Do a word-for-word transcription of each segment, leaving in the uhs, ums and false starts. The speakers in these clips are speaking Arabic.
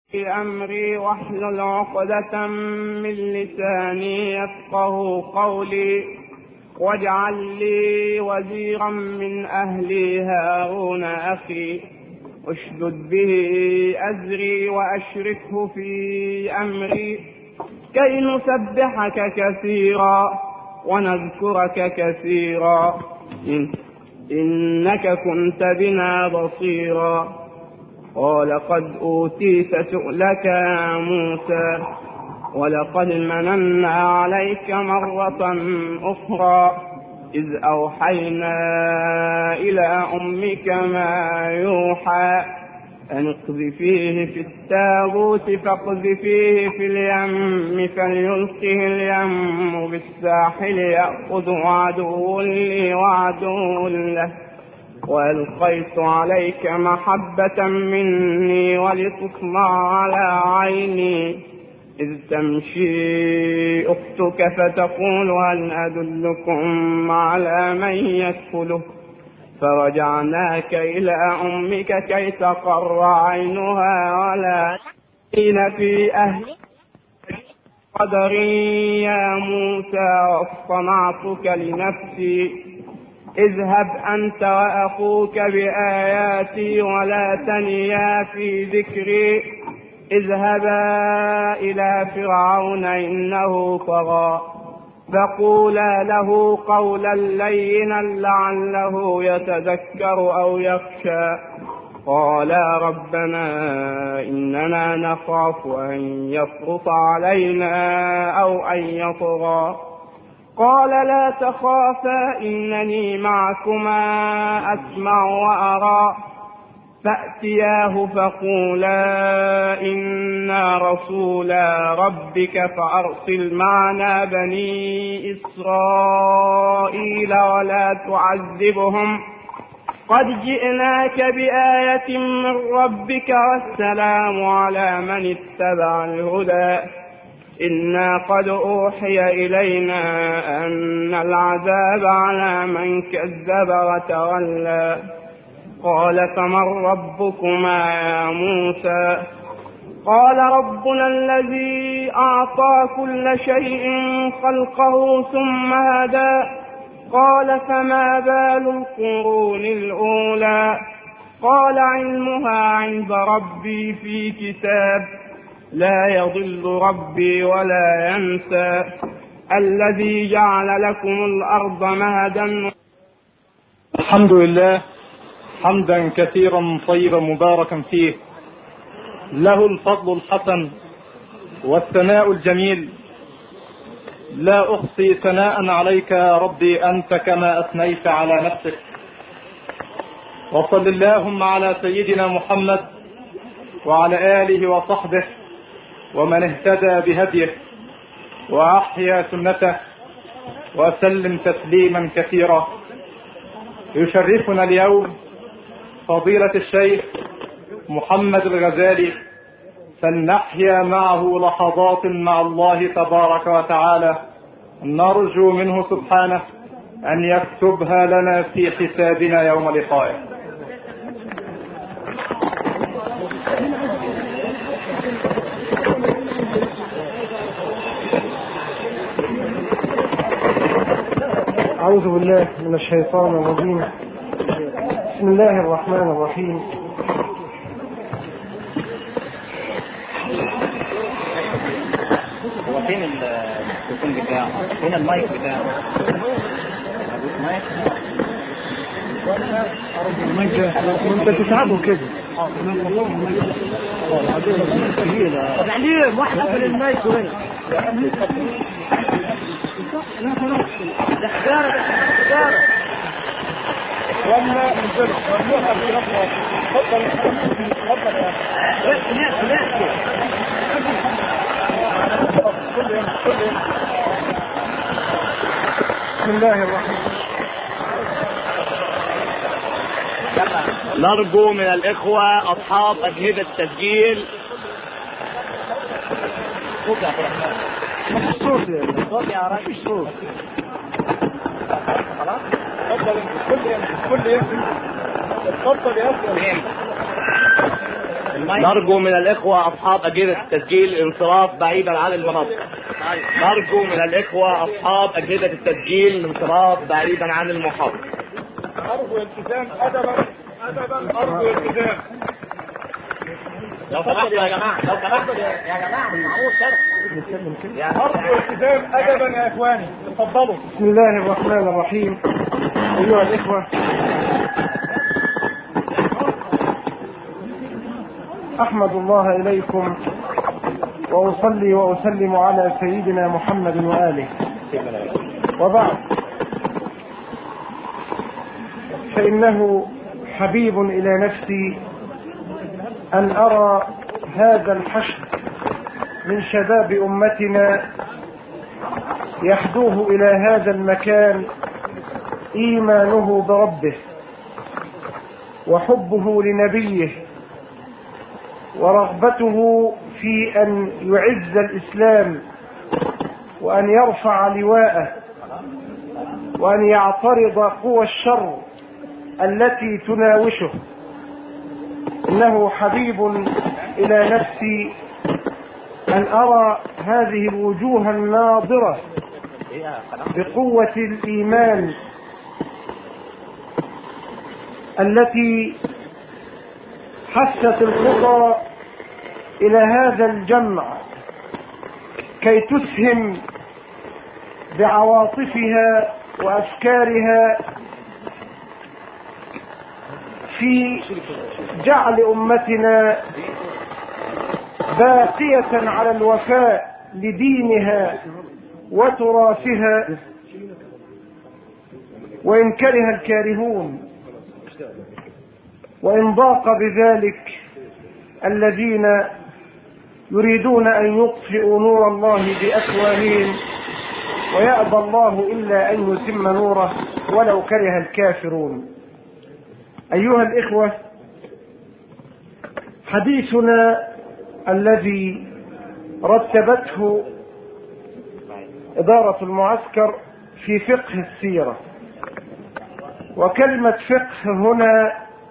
في أمري واحلل عقدة من لساني يفقه قولي واجعل لي وزيرا من أهلي هارون أخي اشدد به أزري وأشركه في أمري كي نسبحك كثيرا ونذكرك كثيرا إنك كنت بنا بصيرا. قال قد أوتيت سؤلك يا موسى ولقد مننا عليك مرة أخرى إذ أوحينا إلى أمك ما يوحى أن اقذفيه في التابوت فاقذفيه في اليم فليلقه اليم بالساحل يأخذه عدو لي وعدو له وألقيت عليك محبة مني ولتصنع على عيني إذ تمشي أختك فتقول هل أدلكم على من يكفله فرجعناك إلى أمك كي تقر عينها ولا تحزن في أهل قدر يا موسى واصطنعتك لنفسي اذهب أنت وأخوك بآياتي ولا تنيا في ذكري اذهبا إلى فرعون إنه طغى فقولا له قولا لينا لعله يتذكر أو يخشى. قالا ربنا إننا نخاف أن يفرط علينا أو أن يطغى. قال لا تخافا إنني معكما أسمع وأرى فأتياه فقولا إنا رسولا ربك فأرسل معنا بني إسرائيل ولا تعذبهم قد جئناك بآية من ربك والسلام على من اتبع الهدى إنا قد أوحي إلينا أن العذاب على من كذب وتولى. قال فمن ربكما يا موسى قال ربنا الذي أعطى كل شيء خلقه ثم هدى. قال فما بال القرون الأولى قال علمها عند ربي في كتاب لا يضل ربي ولا ينسى الذي جعل لكم الأرض مهدا. الحمد لله حمدا كثيرا طيبا مباركا فيه له الفضل الحسن والثناء الجميل لا أحصي ثناء عليك يا ربي أنت كما أثنيت على نفسك. وصل اللهم على سيدنا محمد وعلى آله وصحبه ومن اهتدى بهديه وأحيا سنته وسلم تسليما كثيرا. يشرفنا اليوم فضيلة الشيخ محمد الغزالي فلنحيا معه لحظات مع الله تبارك وتعالى نرجو منه سبحانه أن يكتبها لنا في حسابنا يوم لقائه. أعوذ بالله من الشيطان الرجيم. بسم الله الرحمن الرحيم. هو فين التليفون بتاعه؟ فين المايك بتاعه؟ المايك انت تتعبه كده. يعني واحد قبل المايك هنا. لا خلاص ده حجارة ده حجارة ولا نزل ممنوع الرفض. تفضل تفضل يا اخي. لا لا كل يوم كل يوم. بسم الله الرحمن الرحيم. نرجو من الإخوة أصحاب أجهزة التسجيل الصوت يا الصوت يا راجل الصوت. خلاص اتفضل انت كل يوم كل يوم اتفضل يا اخي. نرجو من الإخوة أصحاب أجهزة التسجيل الانصراف بعيدا عن المنصة. نرجو من الإخوة أصحاب أجهزة التسجيل الانصراف بعيدا عن المحاضرة. أرجو التزام أدبا أدبا أرجو التزام. لو سمحتوا يا جماعة لو سمحتوا يا جماعة معقول كده أرجو التزام أدبا يا إخواني. اتفضلوا. بسم الله الرحمن الرحيم. أيها الإخوة، أحمد الله إليكم وأصلي وأسلم على سيدنا محمد وآله، وبعد، فإنه حبيب إلى نفسي أن أرى هذا الحشد من شباب أمتنا يحدوه إلى هذا المكان إيمانه بربه وحبه لنبيه ورغبته في أن يعز الإسلام وأن يرفع لواءه وأن يعترض قوى الشر التي تناوشه. إنه حبيب إلى نفسي أن أرى هذه الوجوه الناظرة بقوة الإيمان التي حثت الخطى إلى هذا الجمع كي تسهم بعواطفها وأفكارها في جعل أمتنا باقية على الوفاء لدينها وتراثها وإن كره الكارهون، وإن ضاق بذلك الذين يريدون أن يطفئوا نور الله بأفواههم، ويأبى الله إلا أن يتم نوره ولو كره الكافرون. أيها الإخوة، حديثنا الذي رتبته إدارة المعسكر في فقه السيرة، وكلمة فقه هنا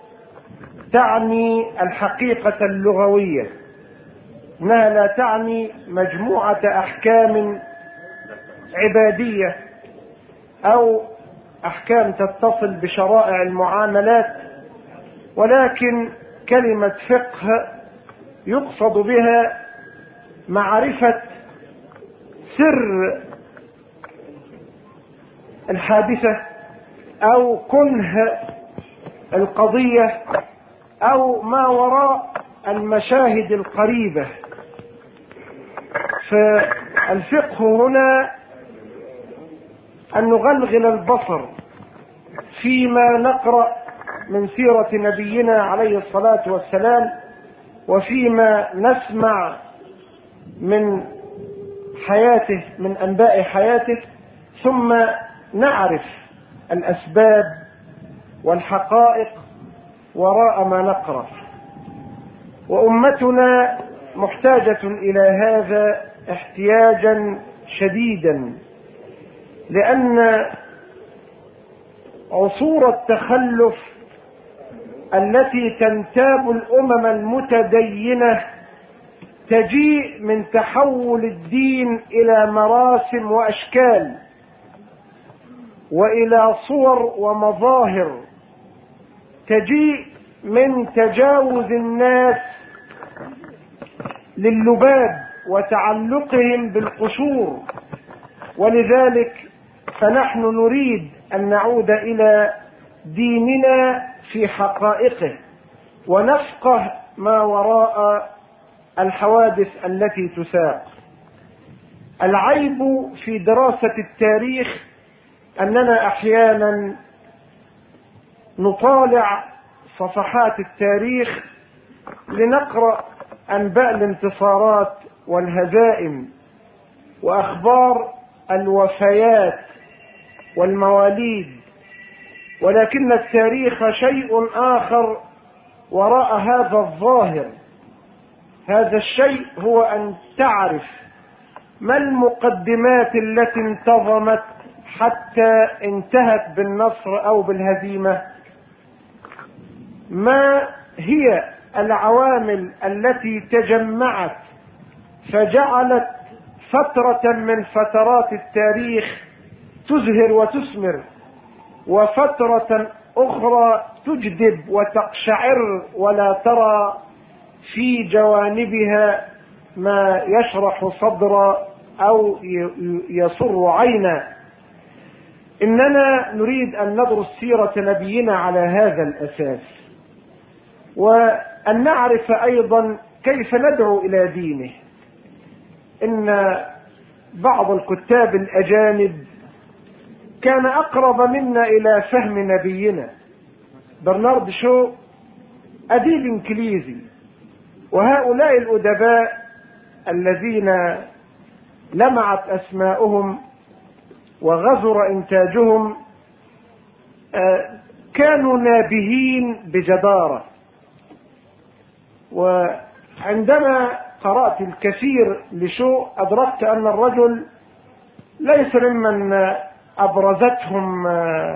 تعني الحقيقة اللغوية، إنها لا تعني مجموعة أحكام عبادية أو أحكام تتصل بشرائع المعاملات، ولكن كلمة فقه يقصد بها معرفة سر الحادثة أو كنه القضية أو ما وراء المشاهد القريبة. فالفقه هنا أن نغلغل البصر فيما نقرأ من سيرة نبينا عليه الصلاة والسلام وفيما نسمع من حياته من أنباء حياته، ثم نعرف الأسباب والحقائق وراء ما نقرأ. وأمتنا محتاجة إلى هذا احتياجا شديدا، لأن عصور التخلف التي تنتاب الأمم المتدينة تجيء من تحول الدين إلى مراسم وأشكال وإلى صور ومظاهر، تجيء من تجاوز الناس لللباب وتعلقهم بالقشور. ولذلك فنحن نريد أن نعود إلى ديننا في حقائقه ونفقه ما وراء الحوادث التي تساق. العيب في دراسة التاريخ أننا أحيانا نطالع صفحات التاريخ لنقرأ أنباء الانتصارات والهزائم وأخبار الوفيات والمواليد، ولكن التاريخ شيء آخر وراء هذا الظاهر. هذا الشيء هو أن تعرف ما المقدمات التي انتظمت حتى انتهت بالنصر أو بالهزيمة، ما هي العوامل التي تجمعت فجعلت فترة من فترات التاريخ تزهر وتثمر، وفترة أخرى تجدب وتقشعر ولا ترى في جوانبها ما يشرح صدر أو يسر عينا. إننا نريد أن ندرس سيرة نبينا على هذا الأساس، وأن نعرف أيضا كيف ندعو إلى دينه. إن بعض الكتاب الأجانب كان أقرب منا إلى فهم نبينا. برنارد شو أديب إنجليزي، وهؤلاء الأدباء الذين لمعت أسماؤهم وغزر إنتاجهم كانوا نابهين بجدارة. وعندما قرأت الكثير لشو أدركت أن الرجل ليس ممن أبرزتهم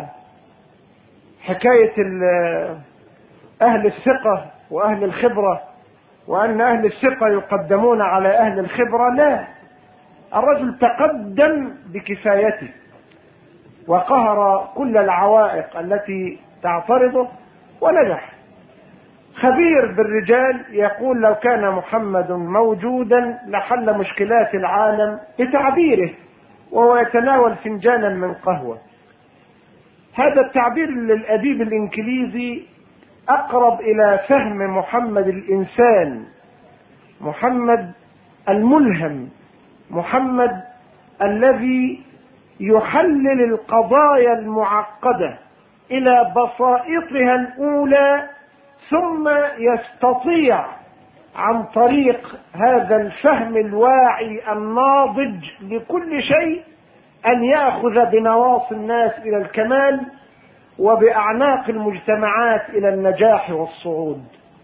حكاية أهل الثقة وأهل الخبرة، وأن أهل الثقة يقدمون على أهل الخبرة. لا، الرجل تقدم بكفايته وقهر كل العوائق التي تعترضه ونجح. خبير بالرجال يقول لو كان محمد موجودا لحل مشكلات العالم بتعبيره وهو يتناول فنجانا من قهوة. هذا التعبير للأديب الإنجليزي أقرب إلى فهم محمد الإنسان، محمد الملهم، محمد الذي يحلل القضايا المعقدة إلى بساطها الأولى، ثم يستطيع عن طريق هذا الفهم الواعي الناضج لكل شيء أن يأخذ بنواصي الناس إلى الكمال وبأعناق المجتمعات إلى النجاح والصعود.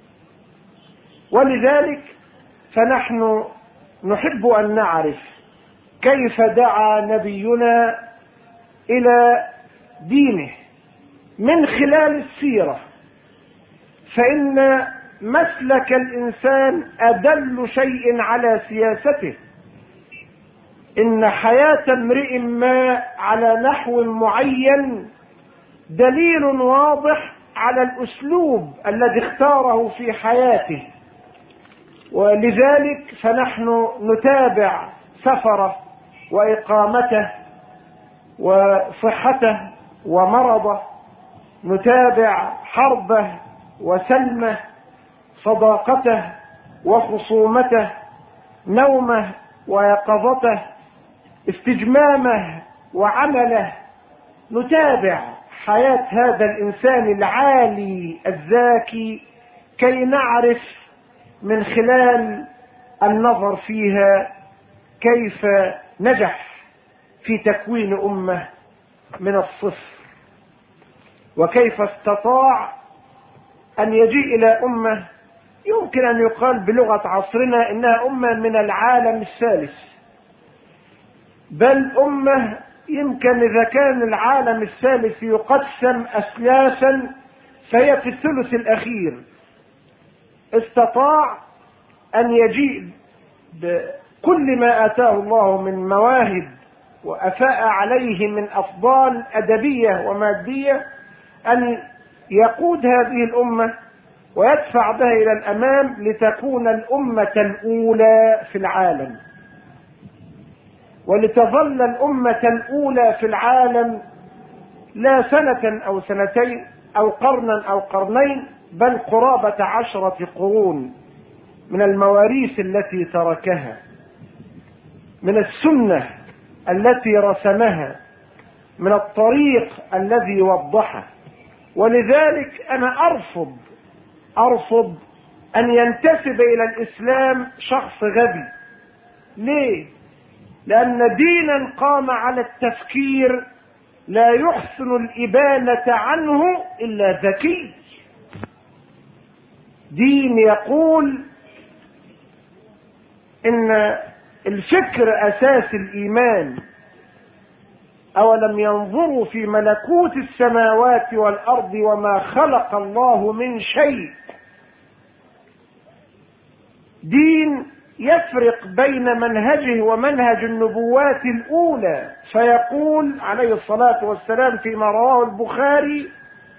ولذلك فنحن نحب أن نعرف كيف دعا نبينا إلى دينه من خلال السيرة، فإن مسلك الإنسان أدل شيء على سياسته. إن حياة امرئ ما على نحو معين دليل واضح على الأسلوب الذي اختاره في حياته. ولذلك فنحن نتابع سفره وإقامته وصحته ومرضه، نتابع حربه وسلمه، صداقته وخصومته، نومه ويقظته، استجمامه وعمله. نتابع حياة هذا الإنسان العالي الذكي كي نعرف من خلال النظر فيها كيف نجح في تكوين أمة من الصفر، وكيف استطاع أن يجيء إلى أمة يمكن أن يقال بلغة عصرنا إنها أمة من العالم الثالث، بل أمة يمكن إذا كان العالم الثالث يقسم أثلاثا فهي في الثلث الأخير. استطاع أن يجيء بكل ما آتاه الله من مواهب وأفاء عليه من أفضال أدبية ومادية، أن يقود هذه الأمة ويدفع بها إلى الأمام لتكون الأمة الأولى في العالم، ولتظل الأمة الأولى في العالم لا سنة أو سنتين أو قرنا أو قرنين، بل قرابة عشرة قرون من المواريث التي تركها، من السنة التي رسمها، من الطريق الذي وضحه. ولذلك أنا أرفض أرفض أن ينتسب إلى الإسلام شخص غبي. ليه؟ لأن دينا قام على التفكير لا يحسن الإبانة عنه إلا ذكي. دين يقول إن الفكر أساس الإيمان. أولم ينظروا في ملكوت السماوات والأرض وما خلق الله من شيء دين يفرق بين منهجه ومنهج النبوات الأولى، فيقول عليه الصلاة والسلام فيما رواه البخاري: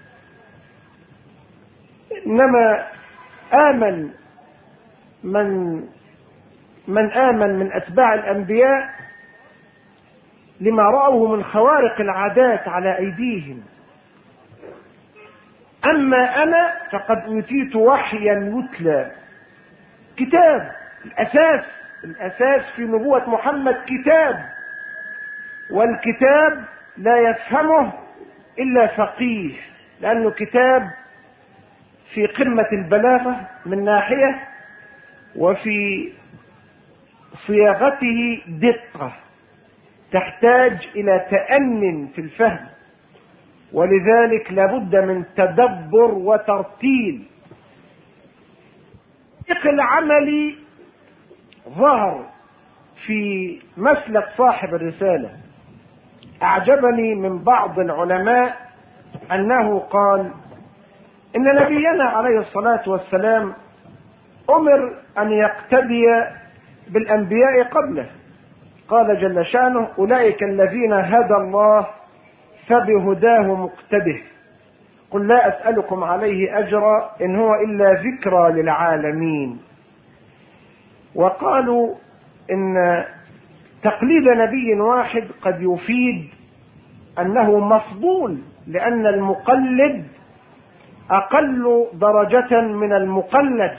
إنما آمن من من آمن من أتباع الأنبياء لما رأوه من خوارق العادات على أيديهم، أما أنا فقد أوتيت وحيا يتلى. كتاب الأساس الأساس في نبوة محمد كتاب، والكتاب لا يفهمه إلا فقيه، لأنه كتاب في قمة البلاغة من ناحية، وفي صياغته دقة تحتاج إلى تأن في الفهم، ولذلك لابد من تدبر وترتيل. الطريق العملي ظهر في مسلك صاحب الرسالة. أعجبني من بعض العلماء أنه قال إن نبينا عليه الصلاة والسلام أمر أن يقتدي بالأنبياء قبله. قال جل شأنه: أولئك الذين هدى الله فبهداه مقتده، قل لا أسألكم عليه أجرا إن هو إلا ذكرى للعالمين. وقالوا إن تقليد نبي واحد قد يفيد أنه مفضول، لأن المقلد أقل درجة من المقلد،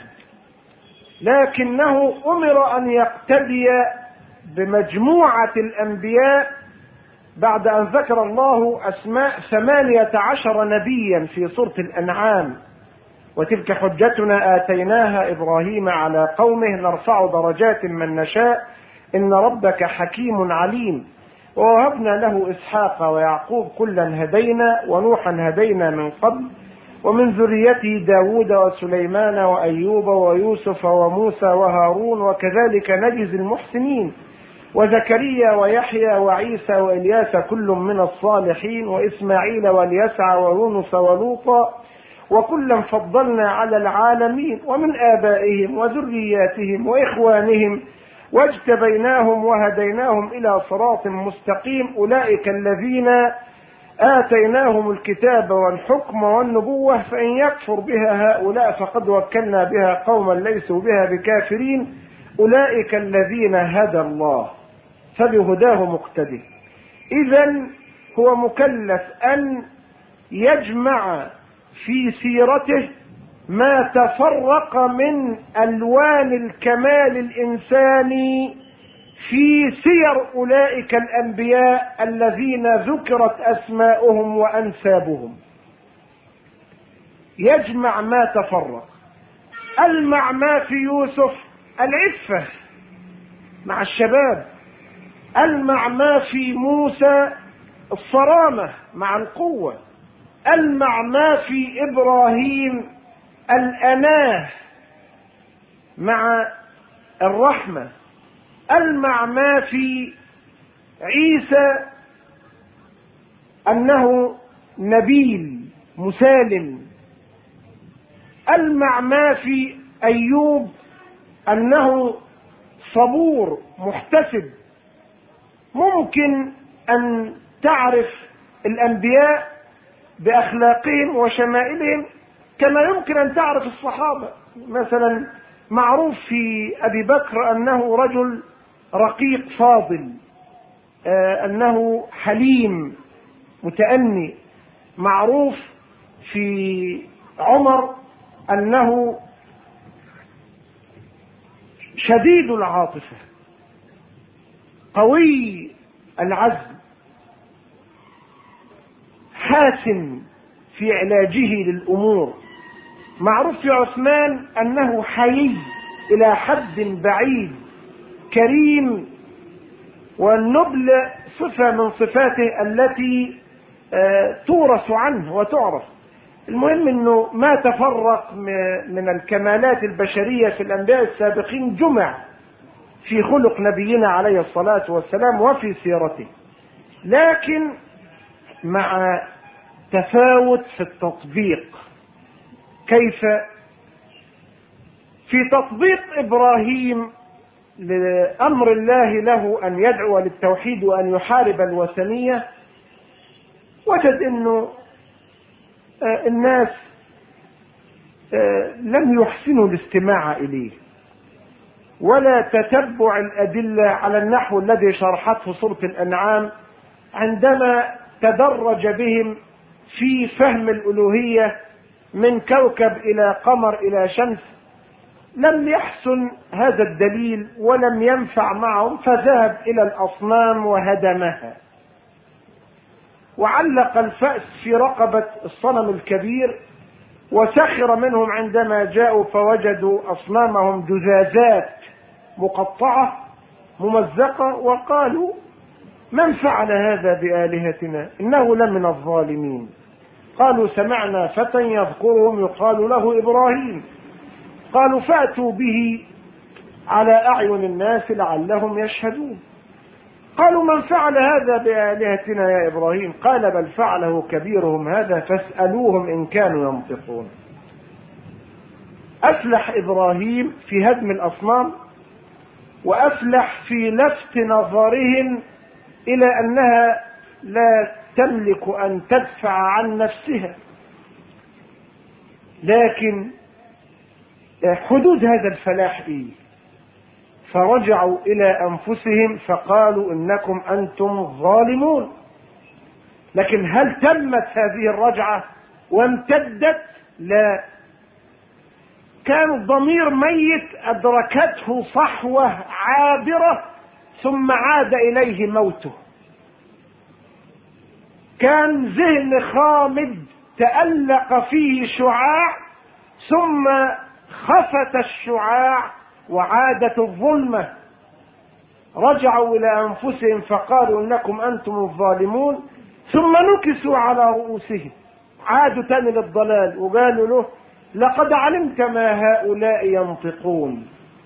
لكنه أمر أن يقتدي بمجموعة الأنبياء بعد أن ذكر الله أسماء ثمانية عشر نبيا في سورة الأنعام: وتلك حجتنا آتيناها إبراهيم على قومه نرفع درجات من نشاء إن ربك حكيم عليم. ووهبنا له إسحاق ويعقوب كلا هدينا ونوحا هدينا من قبل ومن ذريته داود وسليمان وأيوب ويوسف وموسى وهارون وكذلك نجزي المحسنين وزكريا ويحيى وعيسى وإلياس كل من الصالحين وإسماعيل واليسع ويونس ولوطا وكلا فضلنا على العالمين ومن آبائهم وذرياتهم وإخوانهم واجتبيناهم وهديناهم إلى صراط مستقيم. أولئك الذين آتيناهم الكتاب والحكم والنبوة فإن يكفر بها هؤلاء فقد وكلنا بها قوما ليسوا بها بكافرين. أولئك الذين هدى الله فبهداه مقتدي. إذن هو مكلف أن يجمع في سيرته ما تفرق من ألوان الكمال الإنساني في سير أولئك الأنبياء الذين ذكرت أسماؤهم وأنسابهم. يجمع ما تفرق. ألمع ما في يوسف العفة مع الشباب، ألمع ما في موسى الصرامة مع القوة، ألمع ما في إبراهيم الأناه مع الرحمة، ألمع ما في عيسى أنه نبيل مسالم، ألمع ما في أيوب أنه صبور محتسب. ممكن أن تعرف الأنبياء بأخلاقهم وشمائلهم كما يمكن أن تعرف الصحابة. مثلا معروف في أبي بكر أنه رجل رقيق فاضل، آه أنه حليم متأني. معروف في عمر أنه شديد العاطفة قوي العزم حاسم في علاجه للأمور. معروف في عثمان أنه حيي إلى حد بعيد كريم، والنبل صفة من صفاته التي تورث عنه وتعرف. المهم أنه ما تفرق من الكمالات البشرية في الأنبياء السابقين جمع في خلق نبينا عليه الصلاة والسلام وفي سيرته، لكن مع تفاوت في التطبيق. كيف؟ في تطبيق إبراهيم لأمر الله له أن يدعو للتوحيد وأن يحارب الوثنية، وجد أنه الناس لم يحسنوا الاستماع إليه ولا تتبع الأدلة على النحو الذي شرحته سورة الأنعام عندما تدرج بهم في فهم الألوهية من كوكب إلى قمر إلى شمس. لم يحسن هذا الدليل ولم ينفع معهم، فذهب إلى الأصنام وهدمها، وعلق الفأس في رقبة الصنم الكبير، وسخر منهم عندما جاءوا فوجدوا أصنامهم جزازات مقطعة ممزقة، وقالوا من فعل هذا بآلهتنا إنه لمن الظالمين. قالوا سمعنا فتى يذكرهم يقال له إبراهيم. قالوا فأتوا به على أعين الناس لعلهم يشهدون. قالوا من فعل هذا بآلهتنا يا إبراهيم؟ قال بل فعله كبيرهم هذا فاسألوهم إن كانوا ينطقون. أفلح إبراهيم في هدم الأصنام، وأفلح في لفت نظرهم إلى أنها لا تملك أن تدفع عن نفسها، لكن حدود هذا الفلاح إيه؟ فرجعوا إلى أنفسهم فقالوا إنكم أنتم ظالمون. لكن هل تمت هذه الرجعة وامتدت؟ لا، كان الضمير ميت أدركته صحوة عابرة ثم عاد إليه موته. كان ذهن خامد تألق فيه شعاع ثم خفت الشعاع وعادت الظلمة. رجعوا إلى أنفسهم فقالوا إنكم أنتم الظالمون، ثم نكسوا على رؤوسهم، عادوا تاني للضلال وقالوا له لقد علمت ما هؤلاء ينطقون.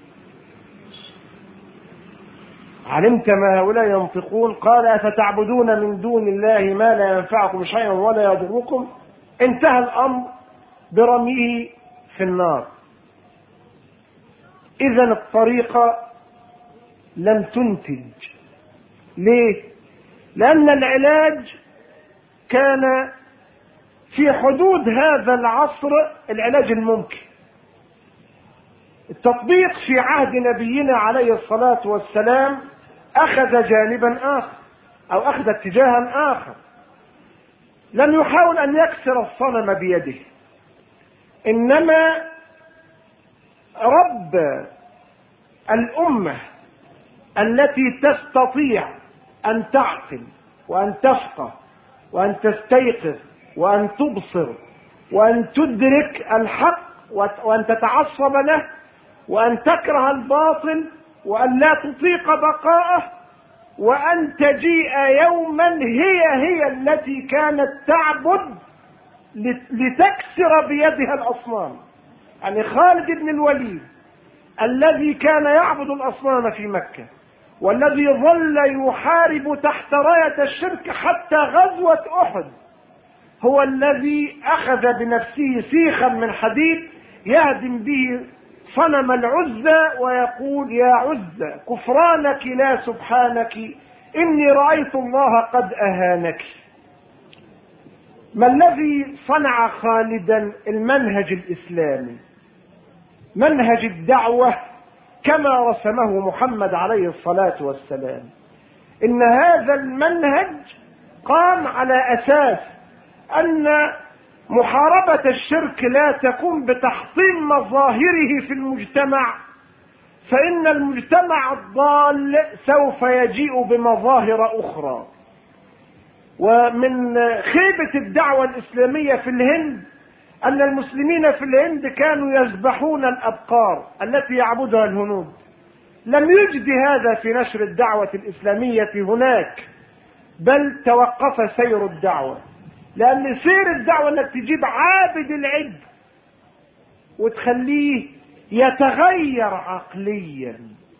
علمت ما هؤلاء ينطقون. قال أفتعبدون من دون الله ما لا ينفعكم شيئا ولا يضركم. انتهى الأمر برميه في النار. إذن الطريقة لم تنتج. ليه؟ لأن العلاج كان في حدود هذا العصر العلاج الممكن. التطبيق في عهد نبينا عليه الصلاة والسلام أخذ جانبا آخر أو أخذ اتجاها آخر. لم يحاول أن يكسر الصنم بيده، إنما رب الأمة التي تستطيع أن تعقل وأن تفقه وأن تستيقظ وأن تبصر وأن تدرك الحق وأن تتعصب له وأن تكره الباطل وأن لا تطيق بقاءه، وأن تجيء يوما هي هي التي كانت تعبد لتكسر بيدها الأصنام. يعني خالد بن الوليد الذي كان يعبد الأصنام في مكة والذي ظل يحارب تحت راية الشرك حتى غزوة أحد، هو الذي أخذ بنفسه سيخا من حديد يهدم به صنم العزى ويقول يا عزى كفرانك لا سبحانك إني رأيت الله قد أهانك. ما الذي صنع خالدا؟ المنهج الإسلامي، منهج الدعوة كما رسمه محمد عليه الصلاة والسلام. إن هذا المنهج قام على أساس أن محاربة الشرك لا تكون بتحطيم مظاهره في المجتمع، فإن المجتمع الضال سوف يجيء بمظاهر أخرى. ومن خيبة الدعوة الإسلامية في الهند أن المسلمين في الهند كانوا يذبحون الأبقار التي يعبدها الهنود. لم يجد هذا في نشر الدعوة الإسلامية هناك، بل توقف سير الدعوة، لأن سير الدعوة أنك تجيب عابد العجل وتخليه يتغير عقليا،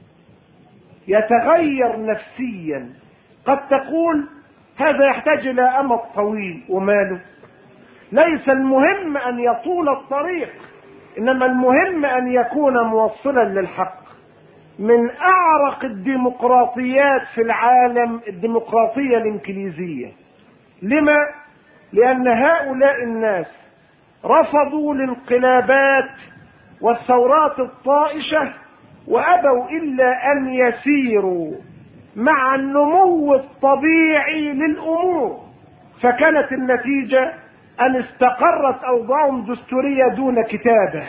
يتغير نفسيا. قد تقول هذا يحتاج إلى أمد طويل، وماله؟ ليس المهم أن يطول الطريق، إنما المهم أن يكون موصلا للحق. من أعرق الديمقراطيات في العالم الديمقراطية الإنجليزية. لما؟ لأن هؤلاء الناس رفضوا الانقلابات والثورات الطائشة وأبوا إلا أن يسيروا مع النمو الطبيعي للأمور، فكانت النتيجة أن استقرت أوضاعهم دستورية دون كتابة،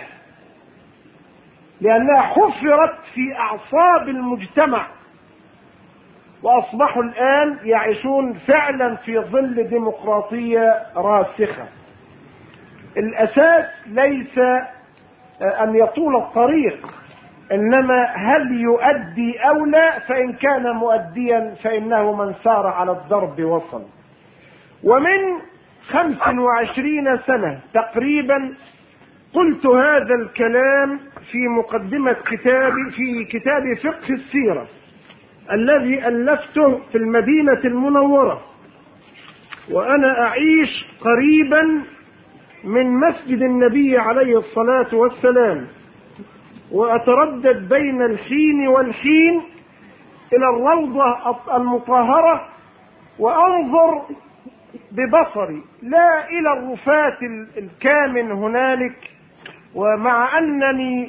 لأنها حفرت في أعصاب المجتمع، وأصبحوا الآن يعيشون فعلا في ظل ديمقراطية راسخة. الأساس ليس أن يطول الطريق، إنما هل يؤدي أو لا، فإن كان مؤديا فإنه من سار على الضرب وصل. ومن خمس وعشرين سنة تقريبا قلت هذا الكلام في مقدمة كتابي في كتاب فقه السيرة الذي ألفته في المدينة المنورة، وأنا أعيش قريبا من مسجد النبي عليه الصلاة والسلام، وأتردد بين الحين والحين إلى الروضة المطهرة وأنظر ببصري لا إلى الرفات الكامن هنالك. ومع أنني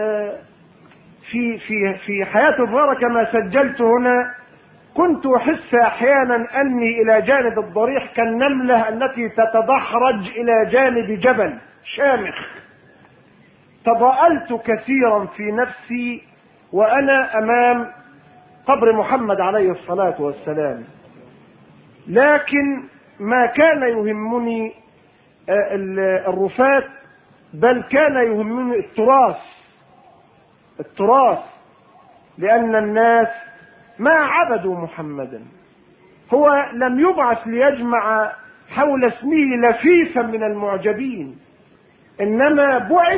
في في في حياة الظاهرة كما سجلت هنا كنت أحس أحيانا أني إلى جانب الضريح كالنملة التي تتدحرج إلى جانب جبل شامخ. تضاءلت كثيرا في نفسي وأنا أمام قبر محمد عليه الصلاة والسلام، لكن ما كان يهمني الرفات، بل كان يهمني التراث التراث لأن الناس ما عبدوا محمدا. هو لم يبعث ليجمع حول اسمه لفيفا من المعجبين، إنما بعث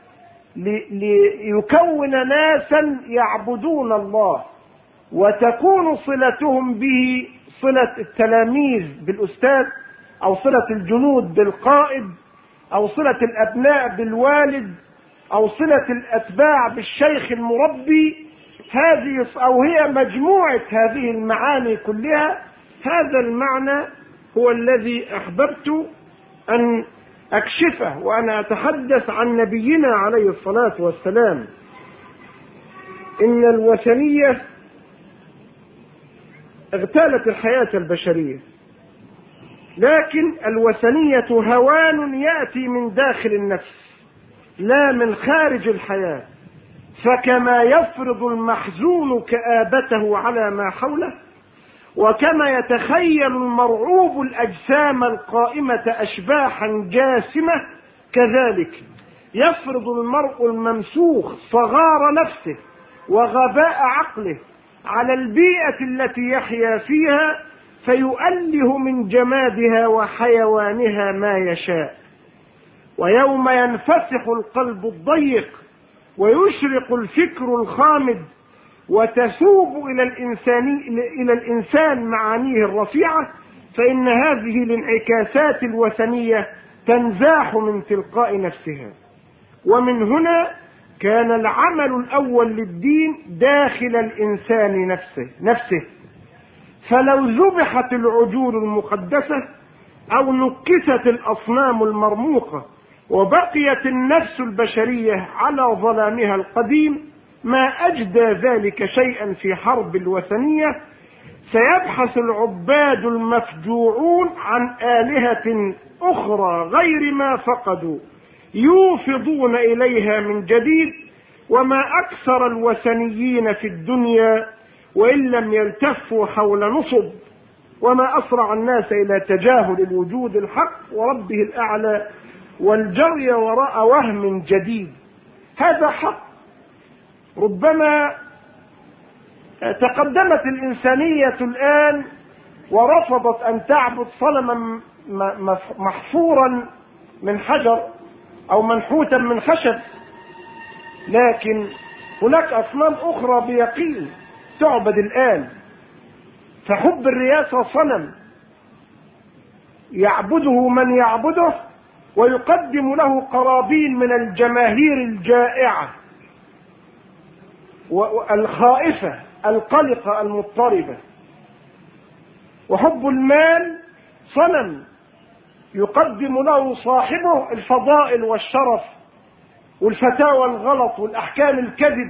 ليكون ناسا يعبدون الله، وتكون صلتهم به صلة التلاميذ بالأستاذ، أو صلة الجنود بالقائد، أو صلة الأبناء بالوالد، أو صلة الأتباع بالشيخ المربي. هذه أو هي مجموعة هذه المعاني كلها. هذا المعنى هو الذي أحببت أن أكشفه وأنا أتحدث عن نبينا عليه الصلاة والسلام. إن الوثنية اغتالت الحياة البشرية، لكن الوثنية هوان يأتي من داخل النفس لا من خارج الحياة. فكما يفرض المحزون كآبته على ما حوله، وكما يتخيل المرعوب الأجسام القائمة أشباحا جاسمة، كذلك يفرض المرء الممسوخ صغار نفسه وغباء عقله على البيئة التي يحيا فيها، فيؤله من جمادها وحيوانها ما يشاء. ويوم ينفسح القلب الضيق ويشرق الفكر الخامد وتسوب إلى الإنسان إلى الإنسان معانيه الرفيعة، فإن هذه الانعكاسات الوثنية تنزاح من تلقاء نفسها. ومن هنا كان العمل الأول للدين داخل الإنسان نفسه نفسه فلو ذبحت العجول المقدسة أو نكست الأصنام المرموقة وبقيت النفس البشرية على ظلامها القديم ما أجدى ذلك شيئا في حرب الوثنية. سيبحث العباد المفجوعون عن آلهة أخرى غير ما فقدوا يوفضون إليها من جديد. وما أكثر الوثنيين في الدنيا وإن لم يلتفوا حول نصب، وما أسرع الناس إلى تجاهل الوجود الحق وربه الأعلى والجري وراء وهم جديد. هذا حق. ربما تقدمت الإنسانية الآن ورفضت أن تعبد صنما محفورا من حجر أو منحوتا من خشب، لكن هناك أصنام أخرى بيقين تعبد الآن. فحب الرياسة صنم يعبده من يعبده، ويقدم له قرابين من الجماهير الجائعة والخائفة القلقة المضطربة. وحب المال صنم يقدم له صاحبه الفضائل والشرف والفتاوى الغلط والأحكام الكذب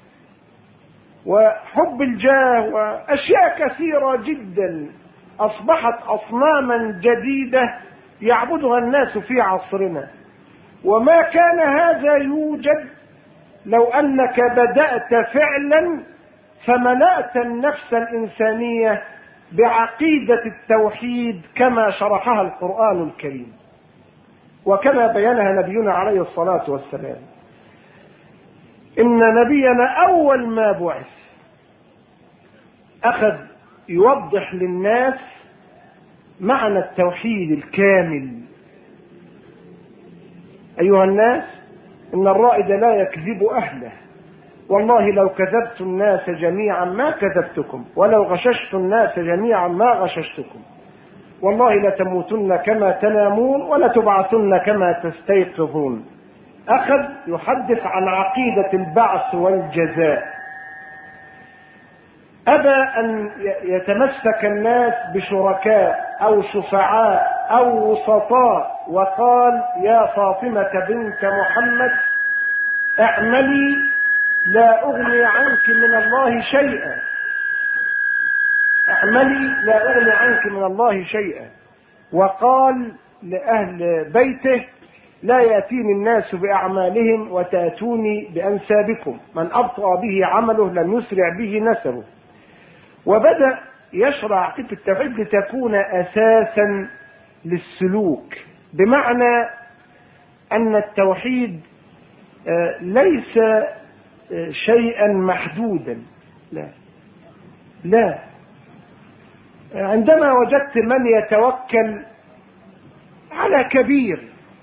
وحب الجاه وأشياء كثيرة جدا أصبحت أصناما جديدة يعبدها الناس في عصرنا. وما كان هذا يوجد لو أنك بدأت فعلا فملأت النفس الإنسانية بعقيدة التوحيد كما شرحها القرآن الكريم وكما بينها نبينا عليه الصلاة والسلام. إن نبينا أول ما بعث أخذ يوضح للناس معنى التوحيد الكامل. أيها الناس، إن الرائد لا يكذب أهله، والله لو كذبت الناس جميعا ما كذبتكم، ولو غششت الناس جميعا ما غششتكم، والله لتموتن كما تنامون ولتبعثن كما تستيقظون. أخذ يحدث عن عقيدة البعث والجزاء. أبى أن يتمسك الناس بشركاء أو شفعاء أو وسطاء، وقال: يا فاطمة بنت محمد اعملي لا أغني عنك من الله شيئا، اعملي لا أغني عنك من الله شيئا. وقال لأهل بيته: لا يأتيني الناس بأعمالهم وتأتوني بأنسابكم، من أبطأ به عمله لم يسرع به نسبه. وبدأ يشرع عقيدة التوحيد لتكون أساسا للسلوك، بمعنى أن التوحيد ليس شيئا محدودا، لا لا. عندما وجدت من يتوكل على كبير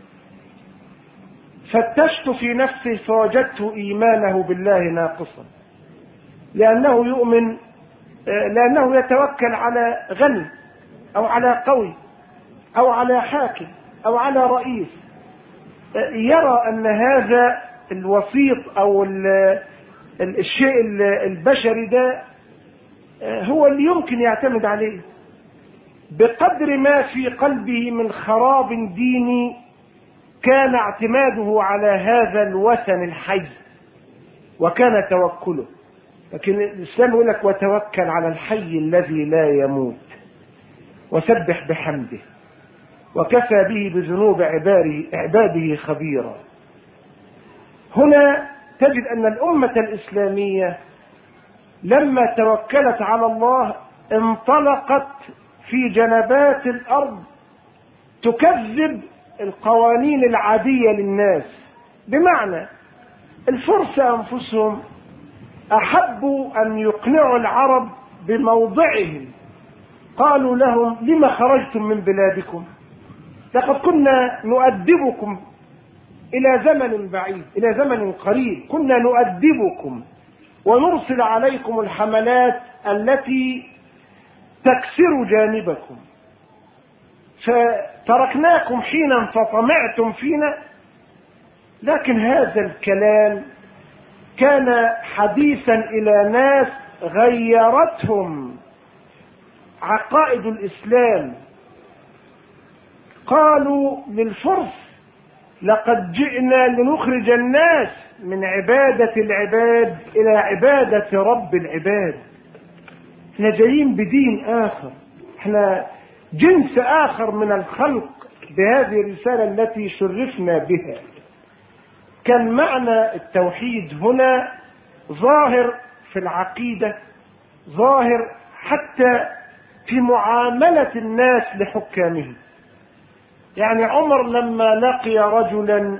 فتشت في نفسي فوجدت إيمانه بالله ناقصا، لأنه يؤمن لأنه يتوكل على غني أو على قوي أو على حاكم أو على رئيس، يرى أن هذا الوسيط أو الشيء البشري ده هو اللي يمكن يعتمد عليه. بقدر ما في قلبه من خراب ديني كان اعتماده على هذا الوثن الحي وكان توكله. لكن الإسلام يقول لك: وتوكل على الحي الذي لا يموت وسبح بحمده وكفى به بذنوب عباده خبيرا. هنا تجد أن الأمة الإسلامية لما توكلت على الله انطلقت في جنبات الأرض تكذب القوانين العادية للناس. بمعنى الفرس أنفسهم أحبوا أن يقنعوا العرب بموضعهم، قالوا لهم: لما خرجتم من بلادكم؟ لقد كنا نؤدبكم إلى زمن بعيد، إلى زمن قريب، كنا نؤدبكم ونرسل عليكم الحملات التي تكسر جانبكم، فتركناكم حينا فطمعتم فينا. لكن هذا الكلام كان حديثا إلى ناس غيرتهم عقائد الإسلام. قالوا للفرس: لقد جئنا لنخرج الناس من عبادة العباد إلى عبادة رب العباد. احنا جايين بدين آخر، احنا جنس آخر من الخلق بهذه الرسالة التي شرفنا بها. كان معنى التوحيد هنا ظاهر في العقيدة، ظاهر حتى في معاملة الناس لحكامهم. يعني عمر لما لقي رجلا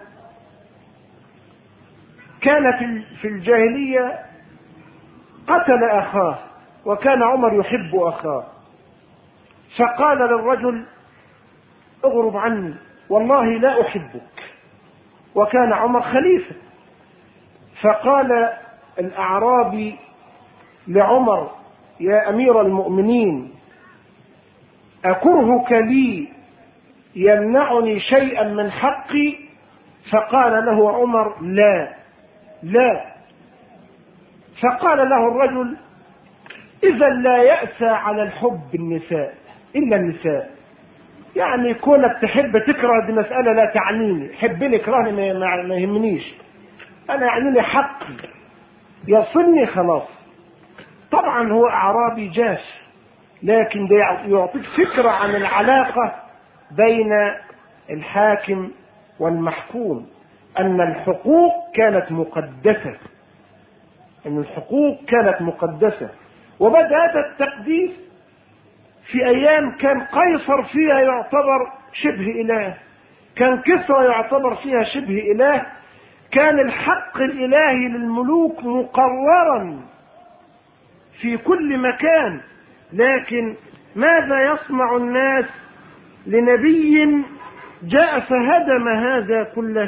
كان في الجاهلية قتل أخاه، وكان عمر يحب أخاه، فقال للرجل: اغرب عني والله لا أحبك. وكان عمر خليفة. فقال الأعرابي لعمر: يا أمير المؤمنين، أكرهك لي يمنعني شيئا من حقي؟ فقال له عمر لا لا. فقال له الرجل إذا لا يأسى على الحب النساء إلا النساء، يعني كونك تحب تكره دي مسألة لا تعنيني، حبني اكرهني ما يهمنيش، أنا يعنيني حقي يصلني خلاص. طبعا هو أعرابي جاف، لكن ده يعطيك فكرة عن العلاقة بين الحاكم والمحكوم، أن الحقوق كانت مقدسة، أن الحقوق كانت مقدسة. وبدأ هذا التقديس في أيام كان قيصر فيها يعتبر شبه إله، كان كسرى يعتبر فيها شبه إله، كان الحق الإلهي للملوك مقررا في كل مكان. لكن ماذا يصنع الناس لنبي جاء فهدم هذا كله؟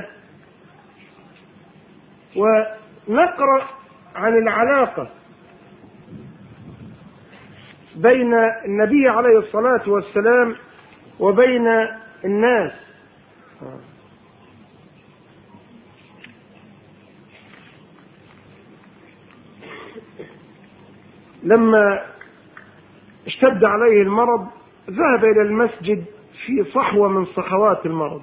ونقرأ عن العلاقة بين النبي عليه الصلاة والسلام وبين الناس. لما اشتد عليه المرض ذهب إلى المسجد في صحوة من صحوات المرض،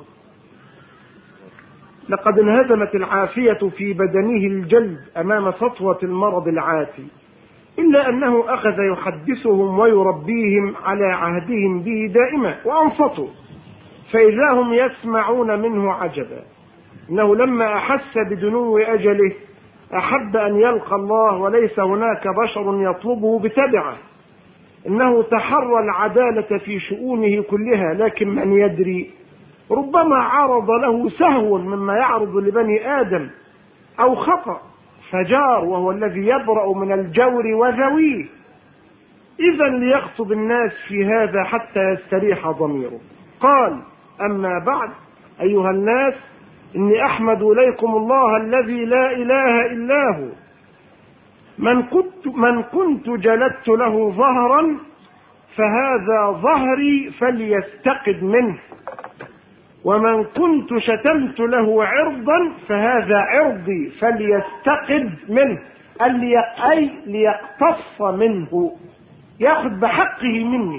لقد انهزمت العافية في بدنه الجلد أمام سطوة المرض العاتي، إلا أنه أخذ يحدثهم ويربيهم على عهدهم به دائما، وأنصتوا فإذا هم يسمعون منه عجبا. إنه لما أحس بدنو أجله أحب أن يلقى الله وليس هناك بشر يطلبه بتبعه. إنه تحرى العدالة في شؤونه كلها، لكن من يدري ربما عرض له سهو مما يعرض لبني آدم أو خطأ فجار، وهو الذي يبرأ من الجور وذويه. إذا ليخطب الناس في هذا حتى يستريح ضميره. قال أما بعد أيها الناس، إني أحمد إليكم الله الذي لا إله إلا هو، من كنت, من كنت جلدت له ظهرا فهذا ظهري فليستقد منه، ومن كنت شتمت له عرضا فهذا عرضي فليستقد منه، أي ليقتص منه، يأخذ بحقه مني.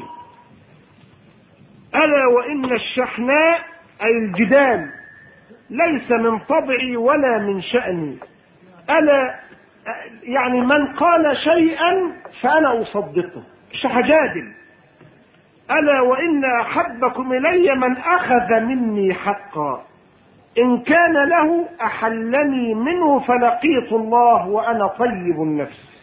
ألا وإن الشحناء أي الجدال ليس من طبعي ولا من شأني. ألا يعني من قال شيئا فأنا أصدقه، مش هجادل. ألا وإن أحبكم إلي من أخذ مني حقا، إن كان له أحلني منه فلقيت الله وأنا طيب النفس،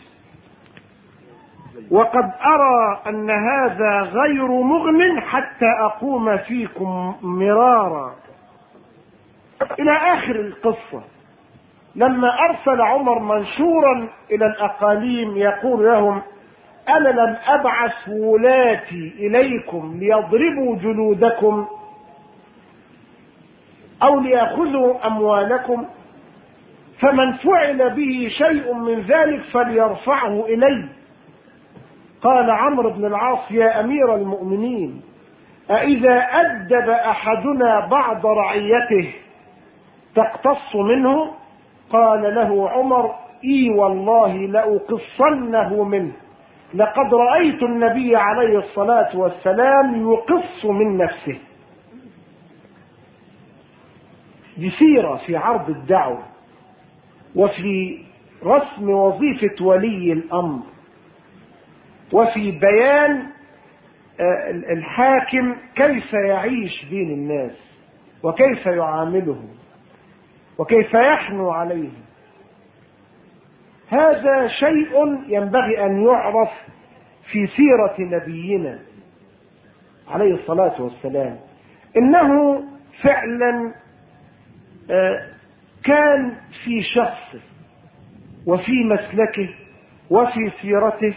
وقد أرى أن هذا غير مغن حتى أقوم فيكم مرارا. إلى آخر القصة. لما أرسل عمر منشورا إلى الأقاليم يقول لهم أنا لم أبعث ولاتي إليكم ليضربوا جلودكم أو ليأخذوا أموالكم، فمن فعل به شيء من ذلك فليرفعه إلي. قال عمرو بن العاص يا أمير المؤمنين، أإذا أدب أحدنا بعض رعيته تقتص منه؟ قال له عمر إي والله لأقصنه منه، لقد رأيت النبي عليه الصلاة والسلام يقص من نفسه. دي سيرة في عرض الدعوة وفي رسم وظيفة ولي الأمر وفي بيان الحاكم كيف يعيش بين الناس وكيف يعاملهم وكيف يحنو عليهم. هذا شيء ينبغي أن يعرف في سيرة نبينا عليه الصلاة والسلام. إنه فعلا كان في شخصه وفي مسلكه وفي سيرته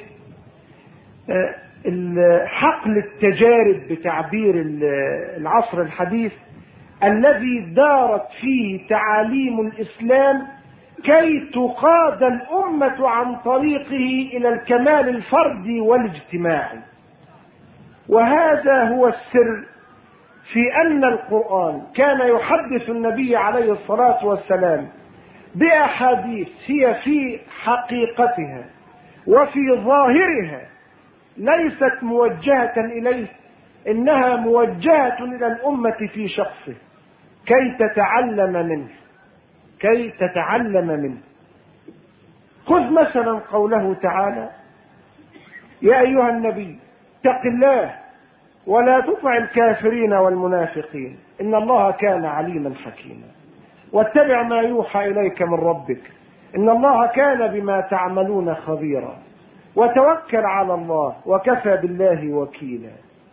حقل التجارب بتعبير العصر الحديث الذي دارت فيه تعاليم الإسلام كي تقاد الأمة عن طريقه إلى الكمال الفردي والاجتماعي. وهذا هو السر في أن القرآن كان يحدث النبي عليه الصلاة والسلام بأحاديث هي في حقيقتها وفي ظاهرها ليست موجهة إليه، إنها موجهة إلى الأمة في شخصه كي تتعلم منه كي تتعلم منه. خذ مثلا قوله تعالى: يا أيها النبي اتق الله ولا تطع الكافرين والمنافقين إن الله كان عليما حكيما، واتبع ما يوحى إليك من ربك إن الله كان بما تعملون خبيرا، وتوكل على الله وكفى بالله وكيلا.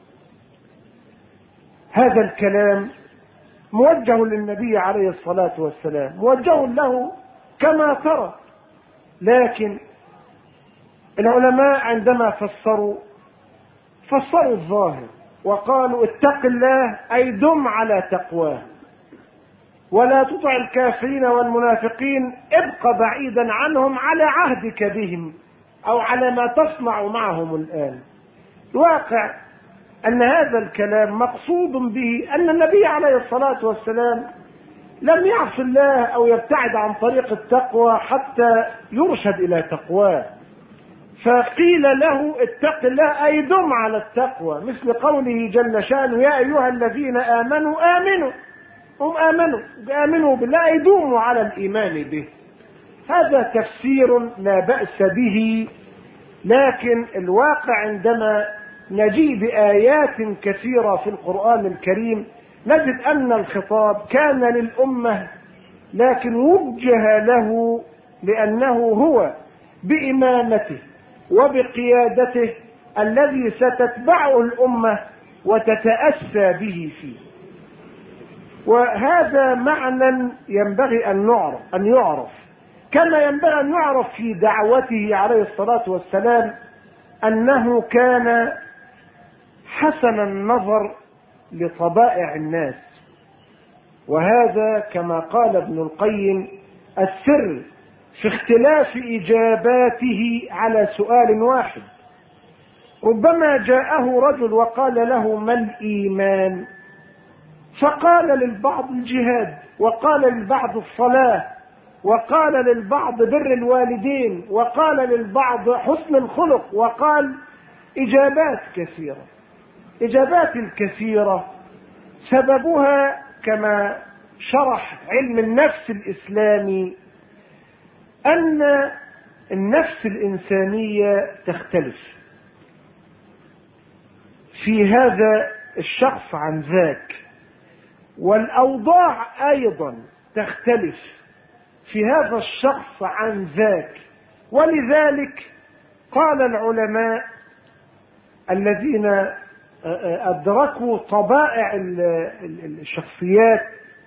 هذا الكلام موجه للنبي عليه الصلاة والسلام، موجه له كما ترى، لكن العلماء عندما فسروا فسروا الظاهر وقالوا: اتق الله أي دم على تقواه، ولا تطع الكافرين والمنافقين ابق بعيدا عنهم على عهدك بهم أو على ما تصنع معهم الآن. الواقع أن هذا الكلام مقصود به أن النبي عليه الصلاة والسلام لم يعص الله أو يبتعد عن طريق التقوى حتى يرشد إلى تقواه، فقيل له: اتق الله أي دم على التقوى، مثل قوله جل شأنه: يا أيها الذين آمنوا آمنوا هم آمنوا آمنوا بالله أي دوموا على الإيمان به. هذا تفسير لا بأس به، لكن الواقع عندما نجي بآيات كثيرة في القرآن الكريم نجد أن الخطاب كان للأمة، لكن وجه له لأنه هو بإمامته وبقيادته الذي ستتبعه الأمة وتتأسى به فيه. وهذا معنى ينبغي أن نعرف أن يعرف كما ينبغي أن يعرف في دعوته عليه الصلاة والسلام أنه كان حسن النظر لطبائع الناس، وهذا كما قال ابن القيم السر في اختلاف إجاباته على سؤال واحد. ربما جاءه رجل وقال له: ما الإيمان؟ فقال للبعض الجهاد، وقال للبعض الصلاة، وقال للبعض بر الوالدين، وقال للبعض حسن الخلق، وقال إجابات كثيرة. إجابات الكثيرة سببها كما شرح علم النفس الإسلامي أن النفس الإنسانية تختلف في هذا الشخص عن ذاك، والأوضاع أيضا تختلف في هذا الشخص عن ذاك. ولذلك قال العلماء الذين أدركوا طبائع الشخصيات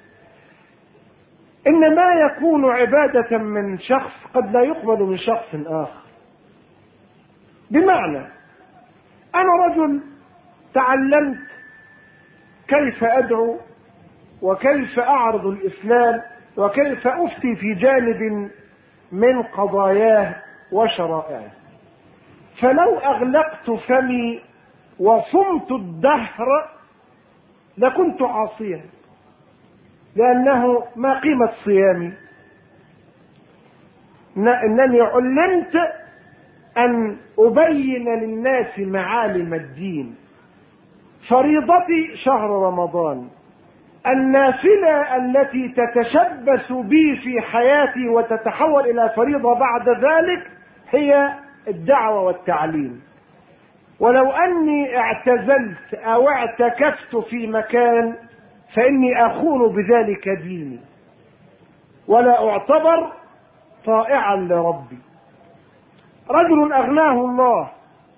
إن ما يكون عبادة من شخص قد لا يقبل من شخص آخر. بمعنى أنا رجل تعلمت كيف أدعو وكيف أعرض الإسلام وكيف أفتي في جانب من قضاياه وشرائعه، فلو أغلقت فمي وصمت الدهر لكنت عاصيا، لأنه ما قيمة صيامي؟ إنني علمت أن أبين للناس معالم الدين. فريضتي شهر رمضان، النافلة التي تتشبث بي في حياتي وتتحول إلى فريضة بعد ذلك هي الدعوة والتعليم. ولو أني اعتزلت أو اعتكفت في مكان فإني أخون بذلك ديني ولا أعتبر طائعا لربي. رجل أغناه الله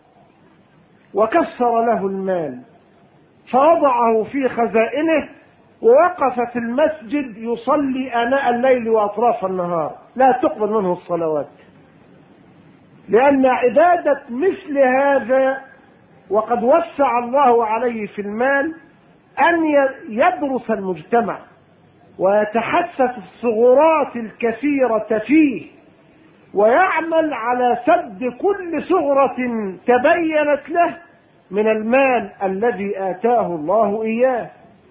وكسر له المال فوضعه في خزائنه ووقف في المسجد يصلي آناء الليل وأطراف النهار، لا تقبل منه الصلوات، لأن عبادة مثل هذا وقد وسع الله عليه في المال أن يدرس المجتمع ويتحسس الثغرات الكثيرة فيه ويعمل على سد كل ثغرة تبينت له من المال الذي آتاه الله إياه.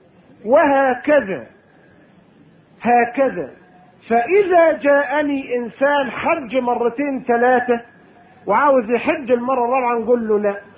وهكذا هكذا. فإذا جاءني إنسان حج مرتين ثلاثة وعاوز يحج المرة الرابعة نقول له لا.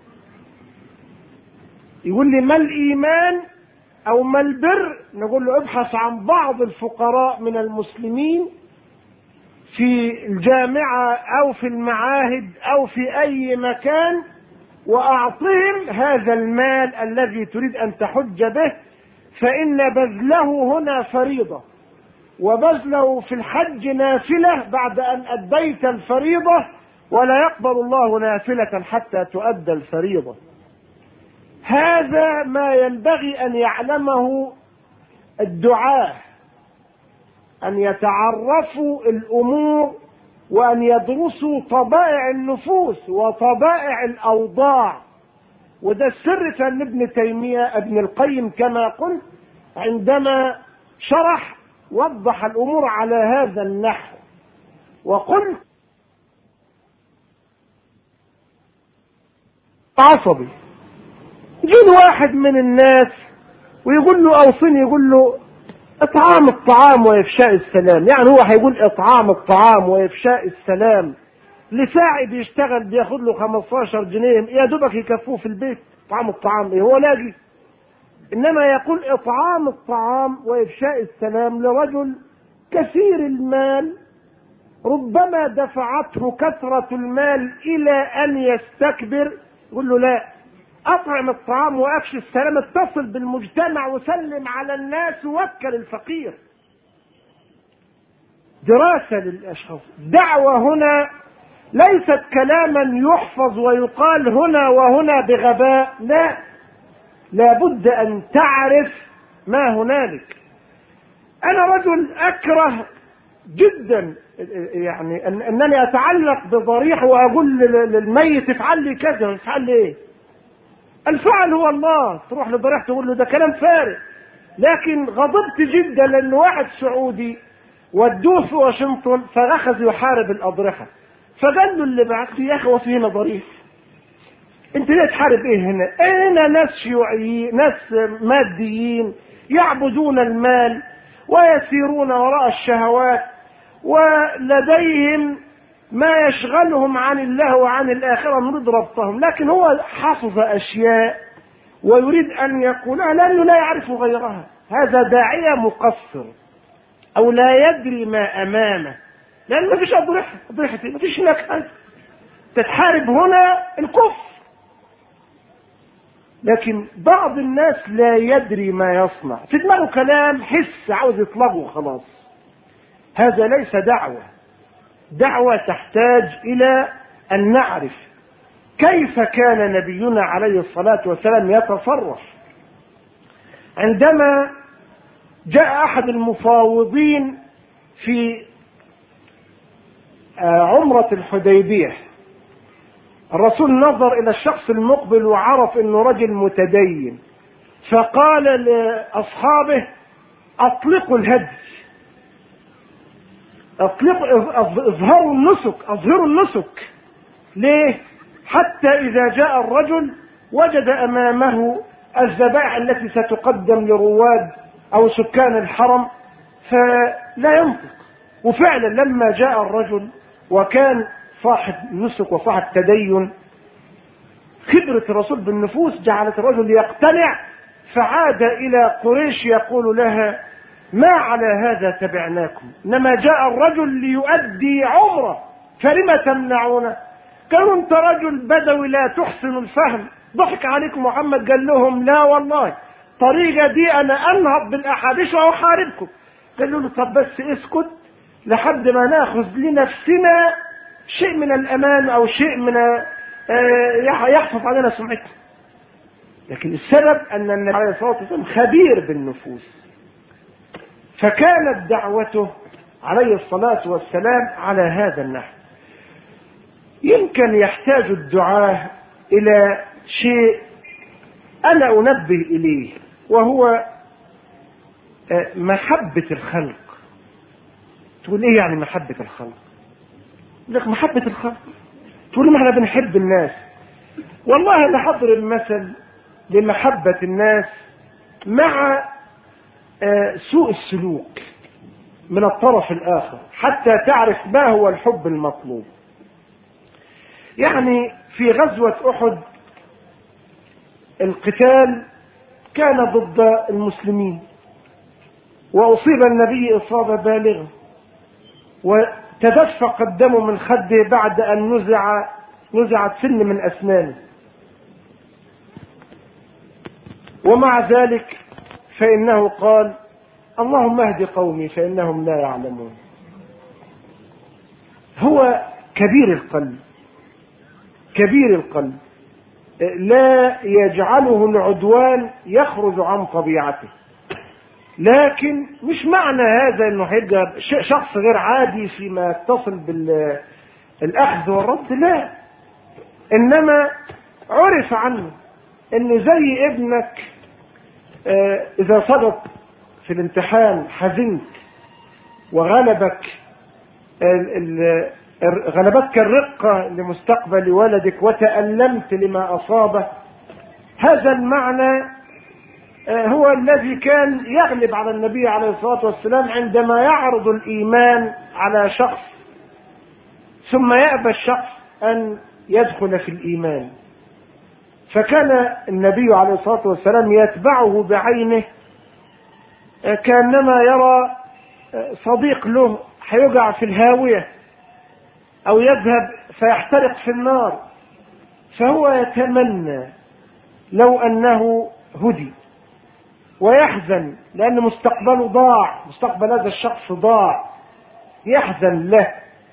يقول لي ما الإيمان أو ما البر؟ نقول له ابحث عن بعض الفقراء من المسلمين في الجامعة أو في المعاهد أو في أي مكان وأعطهم هذا المال الذي تريد أن تحج به، فإن بذله هنا فريضة وبذله في الحج نافلة بعد أن أديت الفريضة، ولا يقبل الله نافلة حتى تؤدى الفريضة. هذا ما ينبغي أن يعلمه الدعاة، أن يتعرفوا الأمور وأن يدرسوا طبائع النفوس وطبائع الأوضاع. وده السر كان ابن تيمية ابن القيم كما قلت عندما شرح وضح الأمور على هذا النحو. وقلت عصبي يجي واحد من الناس ويقول له أوصني، يقول له إطعام الطعام وإفشاء السلام. يعني هو هيقول إطعام الطعام وإفشاء السلام لساعي بيشتغل بياخد له خمستاشر جنيه يا دوبك يكفوه في البيت. إطعام الطعام إيه؟ هو لاقي. إنما يقول إطعام الطعام وإفشاء السلام لرجل كثير المال ربما دفعته كثرة المال إلى أن يستكبر. يقول له لا، أطعم الطعام وأفشي السلام، اتصل بالمجتمع وسلم على الناس ووكل الفقير. دراسة للأشخاص. دعوة هنا ليست كلاما يحفظ ويقال هنا وهنا بغباء، لا، لابد أن تعرف ما هنالك. أنا رجل أكره جدا يعني أنني أتعلق بضريح وأقول للميت افعل لي كذا، افعل لي إيه؟ الفعل هو الله. تروح لضريح تقول له ده كلام فارغ. لكن غضبت جدا لأن واحد سعودي ودوه في واشنطن فأخذ يحارب الأضرحة، فقال له اللي بعت يا أخي وفي هنا ضريح، أنت ليه تحارب إيه هنا؟ هنا ناس شيوعيين، ناس ماديين يعبدون المال ويسيرون وراء الشهوات ولديهم ما يشغلهم عن الله وعن الآخرة، نريد ربطهم. لكن هو حفظ أشياء ويريد أن يقولها لأنه لا يعرف غيرها. هذا داعية مقصر أو لا يدري ما أمامه، لأن ما فيش أضرحة. أضرحة ما فيش هناك حاجة. تتحارب هنا الكفر. لكن بعض الناس لا يدري ما يصنع، في دماغه كلام حس عاوز يطلقه خلاص. هذا ليس دعوة. دعوة تحتاج إلى أن نعرف كيف كان نبينا عليه الصلاة والسلام يتصرف. عندما جاء أحد المفاوضين في عمرة الحديبية، الرسول نظر إلى الشخص المقبل وعرف أنه رجل متدين، فقال لأصحابه أطلقوا الهدي، أطلقوا، اظهروا النسك، أظهروا النسك. ليه؟ حتى إذا جاء الرجل وجد أمامه الذبائح التي ستقدم لرواد أو سكان الحرم فلا ينطق. وفعلا لما جاء الرجل وكان صاحب نسك وصاحب تدين، خبرة الرسول بالنفوس جعلت الرجل يقتنع، فعاد إلى قريش يقول لها ما على هذا تبعناكم، إنما جاء الرجل ليؤدي عمره فلما تمنعونه؟ قالوا انت رجل بدوي لا تحسن الفهم، ضحك عليكم محمد. قال لهم لا والله طريقة دي أنا أنهض بالأحاديث وأحاربكم. قالوا له طب بس اسكت لحد ما ناخذ لنفسنا شيء من الأمان أو شيء من يحفظ علينا سمعتنا. لكن السبب أن النبي عليه الصلاة والسلام خبير بالنفوس، فكانت دعوته عليه الصلاة والسلام على هذا النحو. يمكن يحتاج الدعاة إلى شيء أنا أنبه إليه، وهو محبة الخلق. تقول إيه يعني محبة الخلق؟ لك محبة الخلق، تقول ما احنا بنحب الناس. والله أنا حضر المثل لمحبة الناس مع سوء السلوك من الطرف الآخر حتى تعرف ما هو الحب المطلوب. يعني في غزوة أحد القتال كان ضد المسلمين، وأصيب النبي إصابة بالغة، وتدفق الدم من خده بعد أن نزع نزعت سن من أسنانه، ومع ذلك فإنه قال: اللهم اهد قومي فإنهم لا يعلمون. هو كبير القلب، كبير القلب، لا يجعله العدوان يخرج عن طبيعته، لكن مش معنى هذا انه هيبقى شخص غير عادي فيما يتصل بالاخذ والرد، لا، انما عرف عنه انه زي ابنك اذا صدق في الامتحان حزنت وغلبك غلبتك الرقة لمستقبل ولدك وتألمت لما أصابه، هذا المعنى هو الذي كان يغلب على النبي عليه الصلاة والسلام عندما يعرض الإيمان على شخص ثم يأبى الشخص أن يدخل في الإيمان. فكان النبي عليه الصلاة والسلام يتبعه بعينه كأنما يرى صديق له هيقع في الهاوية أو يذهب فيحترق في النار، فهو يتمنى لو أنه هدي، ويحزن لأن مستقبله ضاع، مستقبل هذا الشخص ضاع، يحزن له.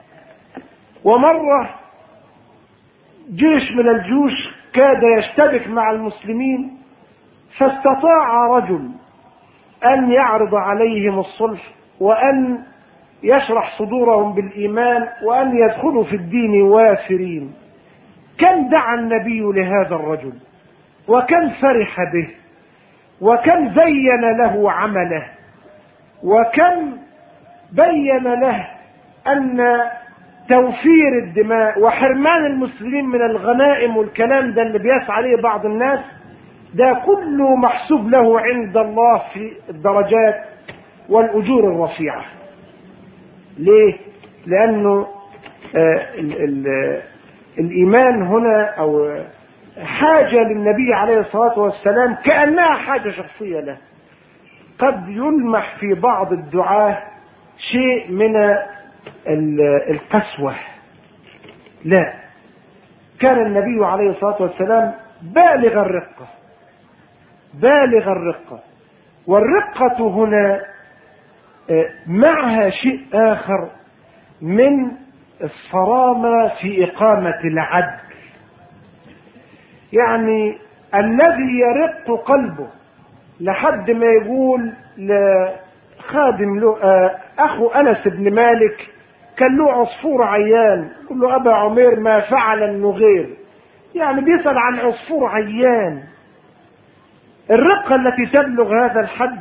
ومرة جيش من الجيوش كاد يشتبك مع المسلمين، فاستطاع رجل أن يعرض عليهم الصلح وأن يشرح صدورهم بالإيمان وأن يدخلوا في الدين وافرين. كم دعا النبي لهذا الرجل، وكم فرح به، وكم زين له عمله، وكم بين له أن توفير الدماء وحرمان المسلمين من الغنائم والكلام ده اللي بيسعى عليه بعض الناس، ده كله محسوب له عند الله في الدرجات والأجور الرفيعة. ليه؟ لأنه آه ال ال الإيمان هنا أو حاجة للنبي عليه الصلاة والسلام كأنها حاجة شخصية له. قد يلمح في بعض الدعاة شيء من القسوة، لا، كان النبي عليه الصلاة والسلام بالغ الرقة، بالغ الرقة. والرقة هنا معها شيء آخر من الصرامة في إقامة العدل. يعني الذي يرق قلبه لحد ما يقول لخادم له أخو أنس بن مالك كان له عصفور عيان، يقول له أبا عمير ما فعل النغير، يعني بيسأل عن عصفور عيان. الرقة التي تبلغ هذا الحد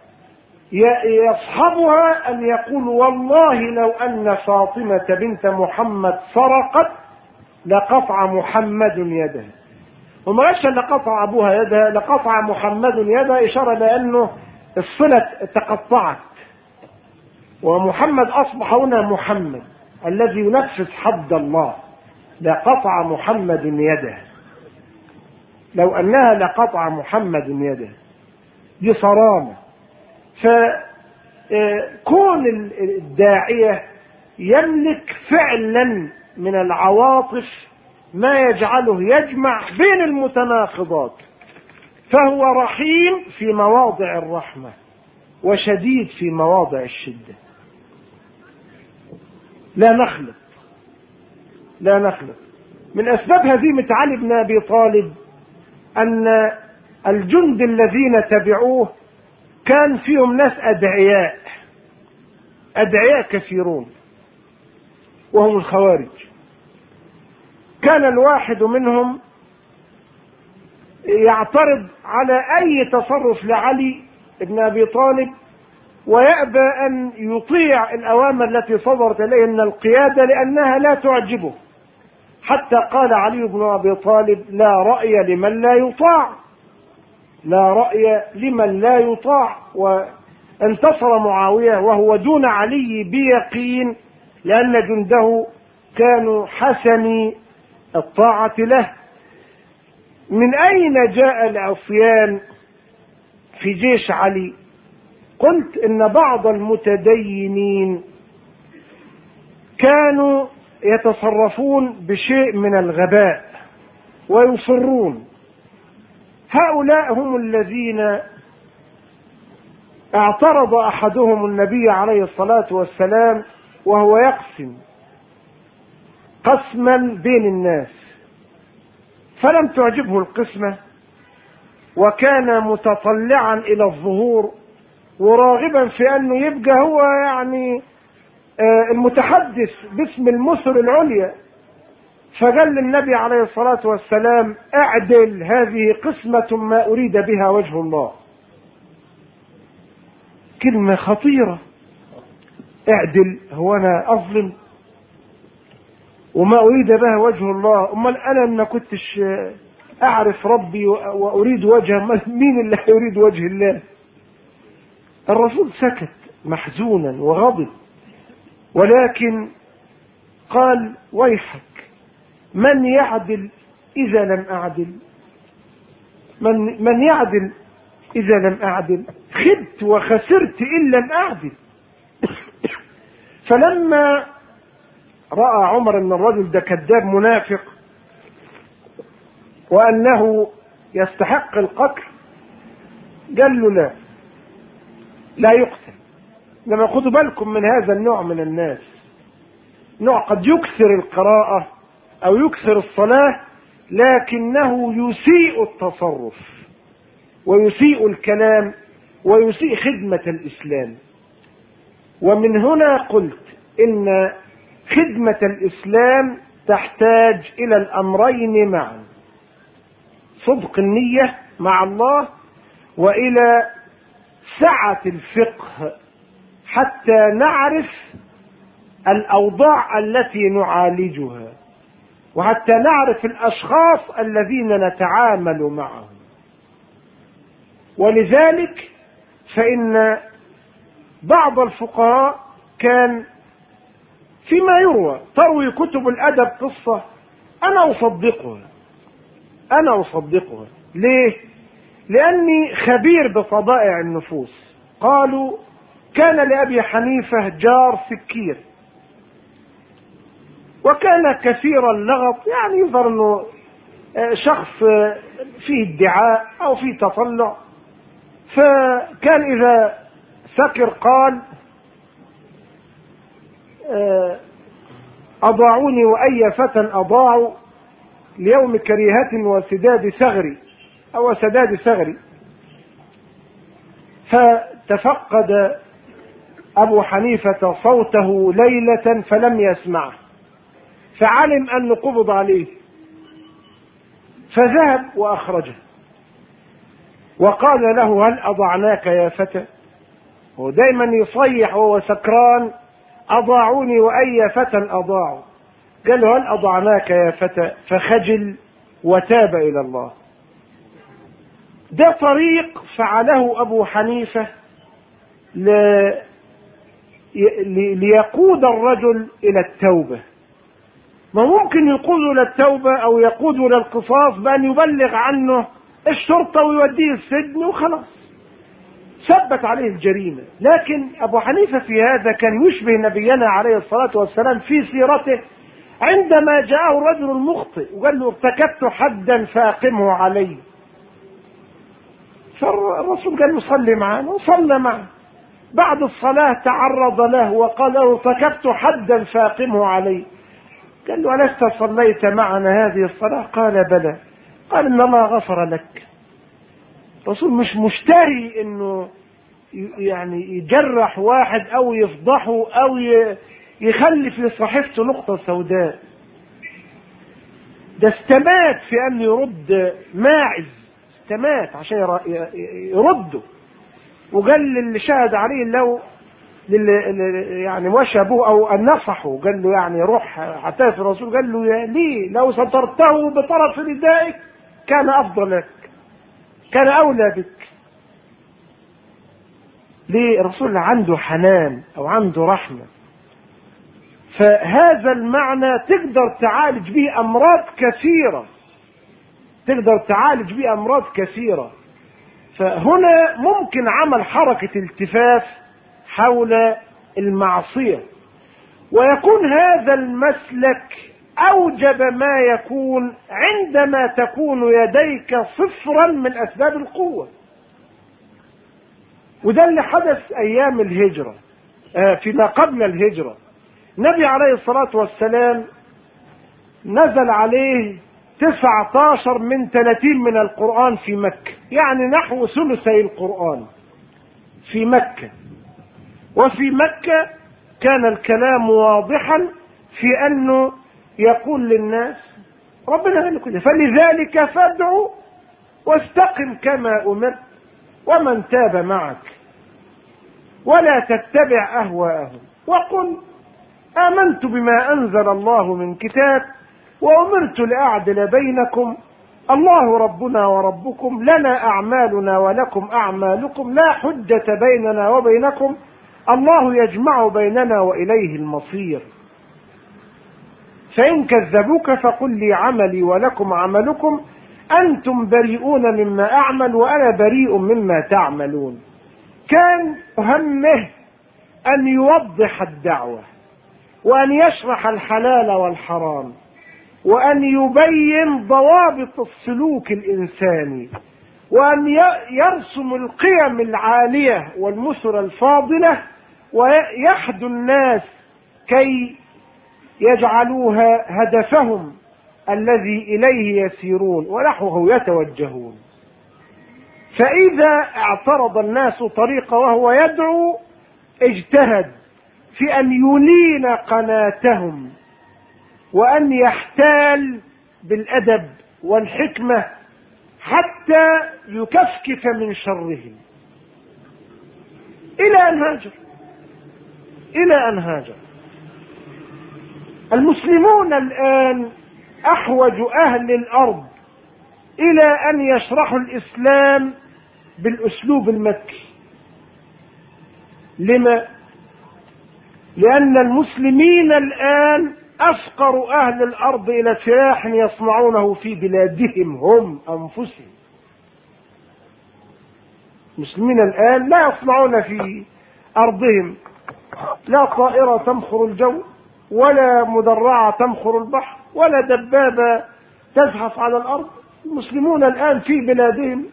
يصحبها أن يقول والله لو أن فاطمة بنت محمد سرقت لقطع محمد يدها، وما قالش لقطع أبوها يدها، لقطع محمد يدها، إشارة لأنه الصلة تقطعت، ومحمد أصبح هنا محمد الذي ينفذ حد الله، لقطع محمد يده، لو أنها لقطع محمد يده. دي صرامة. فكون الداعية يملك فعلا من العواطف ما يجعله يجمع بين المتناقضات، فهو رحيم في مواضع الرحمة وشديد في مواضع الشدة. لا نخلط، لا نخلط. من أسباب هزيمة علي بن أبي طالب أن الجند الذين تبعوه كان فيهم ناس أدعياء، أدعياء كثيرون، وهم الخوارج. كان الواحد منهم يعترض على أي تصرف لعلي بن أبي طالب ويأبى أن يطيع الأوامر التي صدرت إليه من القيادة لأنها لا تعجبه، حتى قال علي بن أبي طالب لا رأي لمن لا يطاع، لا رأي لمن لا يطاع. انتصر معاوية وهو دون علي بيقين، لأن جنده كانوا حسني الطاعة له. من أين جاء العصيان في جيش علي؟ قلت إن بعض المتدينين كانوا يتصرفون بشيء من الغباء ويصرون. هؤلاء هم الذين اعترض أحدهم النبي عليه الصلاة والسلام وهو يقسم قسما بين الناس، فلم تعجبه القسمة، وكان متطلعا إلى الظهور وراغبا في أنه يبقى هو يعني المتحدث باسم المصر العليا. فقال للنبي عليه الصلاة والسلام: اعدل، هذه قسمة ما أريد بها وجه الله. كلمة خطيرة، اعدل، هو أنا أظلم وما أريد بها وجه الله؟ أمال أنا ما كنتش أعرف ربي وأريد وجهه، مين اللي يريد وجه الله؟ الرسول سكت محزونا وغضب، ولكن قال: ويحك، من يعدل إذا لم أعدل؟ من, من يعدل إذا لم أعدل؟ خبت وخسرت إن لم أعدل. فلما رأى عمر أن الرجل ده كذاب منافق وأنه يستحق القتل، قال له: لا لا يقتل. لما خدوا بالكم من هذا النوع من الناس، نوع قد يكثر القراءة أو يكثر الصلاة، لكنه يسيء التصرف ويسيء الكلام ويسيء خدمة الإسلام. ومن هنا قلت إن خدمة الإسلام تحتاج إلى الأمرين معا: صدق النية مع الله، وإلى سعة الفقه حتى نعرف الأوضاع التي نعالجها، وحتى نعرف الأشخاص الذين نتعامل معهم. ولذلك فإن بعض الفقهاء كان فيما يروى، تروي كتب الأدب قصة أنا أصدقها أنا أصدقها ليه؟ لأني خبير بطبائع النفوس. قالوا: كان لأبي حنيفة جار سكير، وكان كثير اللغط، يعني يظهر أنه شخص فيه ادعاء أو فيه تطلع. فكان إذا سكر قال: أضاعوني وأي فتى أضاعوا ليوم كريهة وسداد ثغري أو سداد ثغري. فتفقد أبو حنيفة صوته ليلة فلم يسمعه، فعلم أن قبض عليه، فذهب وأخرجه وقال له: هل أضعناك يا فتى؟ هو دايما يصيح وهو سكران: أضاعوني وأي فتى أضاعوا. قال له: هل أضعناك يا فتى؟ فخجل وتاب إلى الله. ده طريق فعله أبو حنيفة ليقود الرجل إلى التوبة. ما ممكن يقود إلى التوبة أو يقود إلى القصاص بأن يبلغ عنه الشرطة ويوديه السجن وخلاص، ثبت عليه الجريمة. لكن أبو حنيفة في هذا كان يشبه نبينا عليه الصلاة والسلام في سيرته، عندما جاءه الرجل المخطئ وقال له: ارتكبت حدا فأقمه علي. فالرسول قال له: صلي معنا، وصلى معه. بعد الصلاة تعرض له وقال له: ارتكبت حدا فأقمه علي. قال له: ألست صليت معنا هذه الصلاة؟ قال: بلى. قال: إن الله غفر لك. الرسول مش مشتهي انه يعني يجرح واحد او يفضحه او يخلي في صحيفته نقطة سوداء. ده استمات في ان يرد ماعز، استمات عشان يرده، وقال للي شهد عليه لو يعني وشى ابوه او ان نصحه، قال له يعني روح حتى في الرسول، قال له: يا لي لو سترته بطرف ردائك كان افضل لك، كان أولى بك. ليه؟ الرسول عنده حنان أو عنده رحمة، فهذا المعنى تقدر تعالج به أمراض كثيرة، تقدر تعالج به أمراض كثيرة. فهنا ممكن عمل حركة التفاف حول المعصية، ويكون هذا المسلك أوجب ما يكون عندما تكون يديك صفرا من أسباب القوة. وده اللي حدث أيام الهجرة، فيما قبل الهجرة. النبي عليه الصلاة والسلام نزل عليه تسعة عشر من ثلاثين من القرآن في مكة، يعني نحو ثلثي القرآن في مكة. وفي مكة كان الكلام واضحا في أنه يقول للناس ربنا قال كده، فلذلك فادعوا واستقم كما أمرت ومن تاب معك ولا تتبع أهواءهم وقل آمنت بما أنزل الله من كتاب وأمرت لأعدل بينكم الله ربنا وربكم لنا أعمالنا ولكم أعمالكم لا حجة بيننا وبينكم الله يجمع بيننا وإليه المصير. فإن كذبوك فقل لي عملي ولكم عملكم أنتم بريئون مما أعمل وأنا بريء مما تعملون. كان همه أن يوضح الدعوة وأن يشرح الحلال والحرام وأن يبين ضوابط السلوك الإنساني وأن يرسم القيم العالية والمثل الفاضلة ويحدو الناس كي يجعلوها هدفهم الذي إليه يسيرون ونحوه يتوجهون. فإذا اعترض الناس طريقه وهو يدعو اجتهد في أن يلين قناتهم وأن يحتال بالأدب والحكمة حتى يكفكف من شرهم إلى أن هاجر إلى أن هاجر. المسلمون الآن أحوج أهل الأرض إلى أن يشرحوا الإسلام بالأسلوب المكي. لما؟ لأن المسلمين الآن أفقر أهل الأرض إلى سلاح يصنعونه في بلادهم هم أنفسهم. المسلمين الآن لا يصنعون في أرضهم لا طائرة تمخر الجو ولا مدرعة تمخر البحر ولا دبابة تزحف على الأرض. المسلمون الآن في بلادهم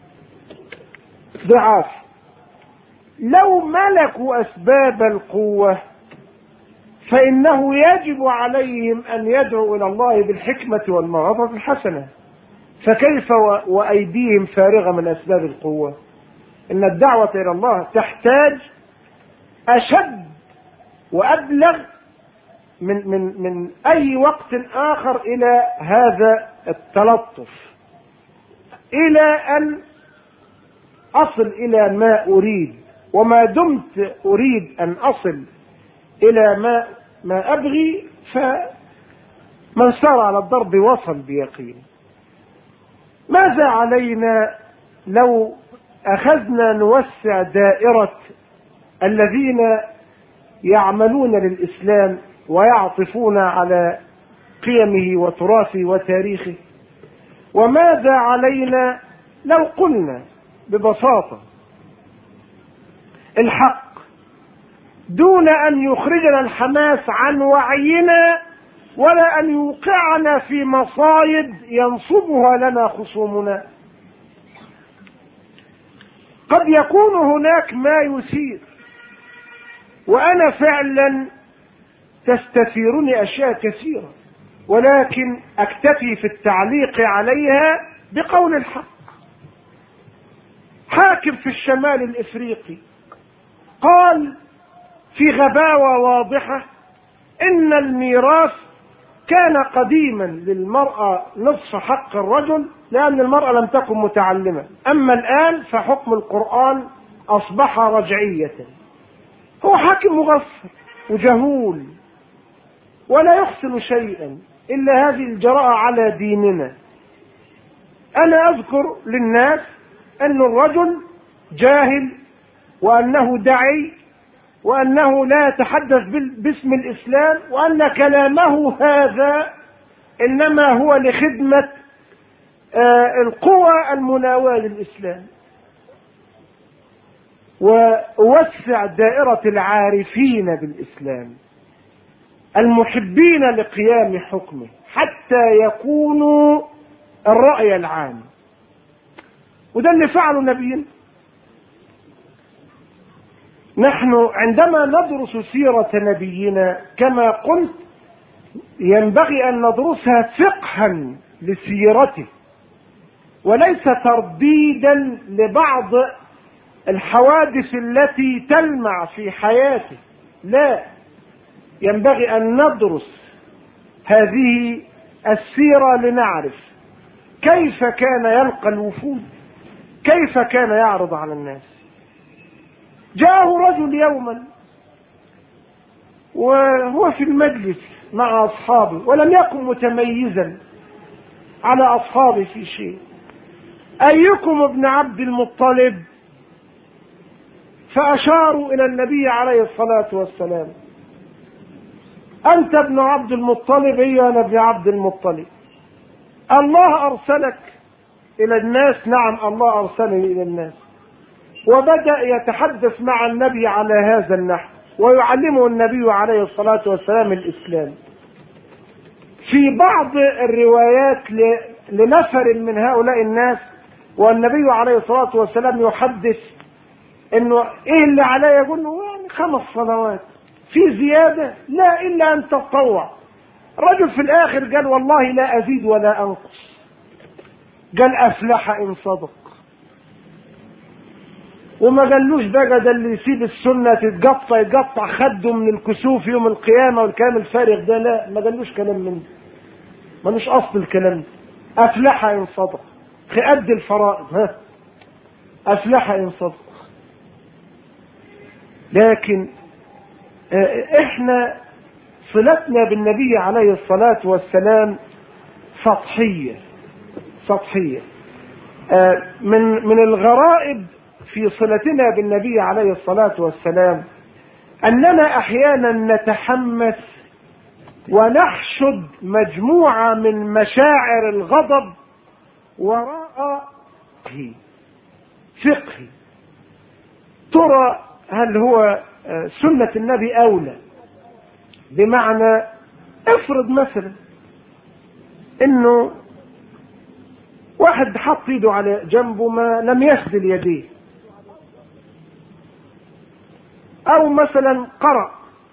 ضعاف. لو ملكوا أسباب القوة فإنه يجب عليهم أن يدعوا إلى الله بالحكمة والموعظة الحسنة، فكيف وأيديهم فارغة من أسباب القوة؟ إن الدعوة إلى الله تحتاج أشد وأبلغ من من من أي وقت آخر إلى هذا التلطف، إلى أن أصل إلى ما أريد. وما دمت أريد أن أصل إلى ما ما أبغي فمن سار على الضرب وصل بيقين. ماذا علينا لو أخذنا نوسع دائرة الذين يعملون للإسلام ويعطفون على قيمه وتراثه وتاريخه؟ وماذا علينا لو قلنا ببساطة الحق دون أن يخرجنا الحماس عن وعينا ولا أن يوقعنا في مصايد ينصبها لنا خصومنا؟ قد يكون هناك ما يثير، وأنا فعلا تستثيرني أشياء كثيرة، ولكن أكتفي في التعليق عليها بقول الحق. حاكم في الشمال الإفريقي قال في غباوة واضحة إن الميراث كان قديما للمرأة نصف حق الرجل لأن المرأة لم تكن متعلمة، أما الآن فحكم القرآن أصبح رجعية. هو حاكم مغفل وجهول ولا يحسن شيئا إلا هذه الجراءة على ديننا. أنا أذكر للناس أن الرجل جاهل وأنه داعي، وأنه لا يتحدث باسم الإسلام، وأن كلامه هذا إنما هو لخدمة القوى المناوئة للإسلام، ووسع دائرة العارفين بالإسلام المحبين لقيام حكمه حتى يكونوا الرأي العام. وده اللي فعله نبينا. نحن عندما ندرس سيرة نبينا كما قلت ينبغي أن ندرسها فقها لسيرته وليس ترديدا لبعض الحوادث التي تلمع في حياته، لا، ينبغي أن ندرس هذه السيرة لنعرف كيف كان يلقى الوفود، كيف كان يعرض على الناس. جاءه رجل يوما وهو في المجلس مع أصحابه ولم يكن متميزا على أصحابه في شيء: أيكم ابن عبد المطلب؟ فأشاروا إلى النبي عليه الصلاة والسلام: أنت ابن عبد المطلب؟ إيه أنا ابن عبد المطلب. الله أرسلك إلى الناس؟ نعم الله أرسلني إلى الناس. وبدأ يتحدث مع النبي على هذا النحو ويعلمه النبي عليه الصلاة والسلام الإسلام. في بعض الروايات لنفر من هؤلاء الناس والنبي عليه الصلاة والسلام يحدث انه ايه اللي عليه، يقول له يعني خمس صلوات، في زيادة؟ لا، الا ان تتطوع. الرجل في الاخر قال والله لا ازيد ولا انقص. قال افلح ان صدق. وما قالوش بقى ده اللي يسيب السنة تتقطع يقطع خده من الكسوف يوم القيامة والكلام الفارغ ده، لا، ما قالوش كلام من ده، ملوش اصل الكلام ده. افلح ان صدق، قد الفرائض، ها، افلح ان صدق. لكن احنا صلتنا بالنبي عليه الصلاة والسلام سطحية سطحية. من من الغرائب في صلتنا بالنبي عليه الصلاة والسلام أننا أحيانا نتحمس ونحشد مجموعة من مشاعر الغضب وراء فقهي. ترى هل هو سنة النبي أولى؟ بمعنى افرض مثلا انه واحد حط ايده على جنبه ما لم يسدل يديه، او مثلا قرأ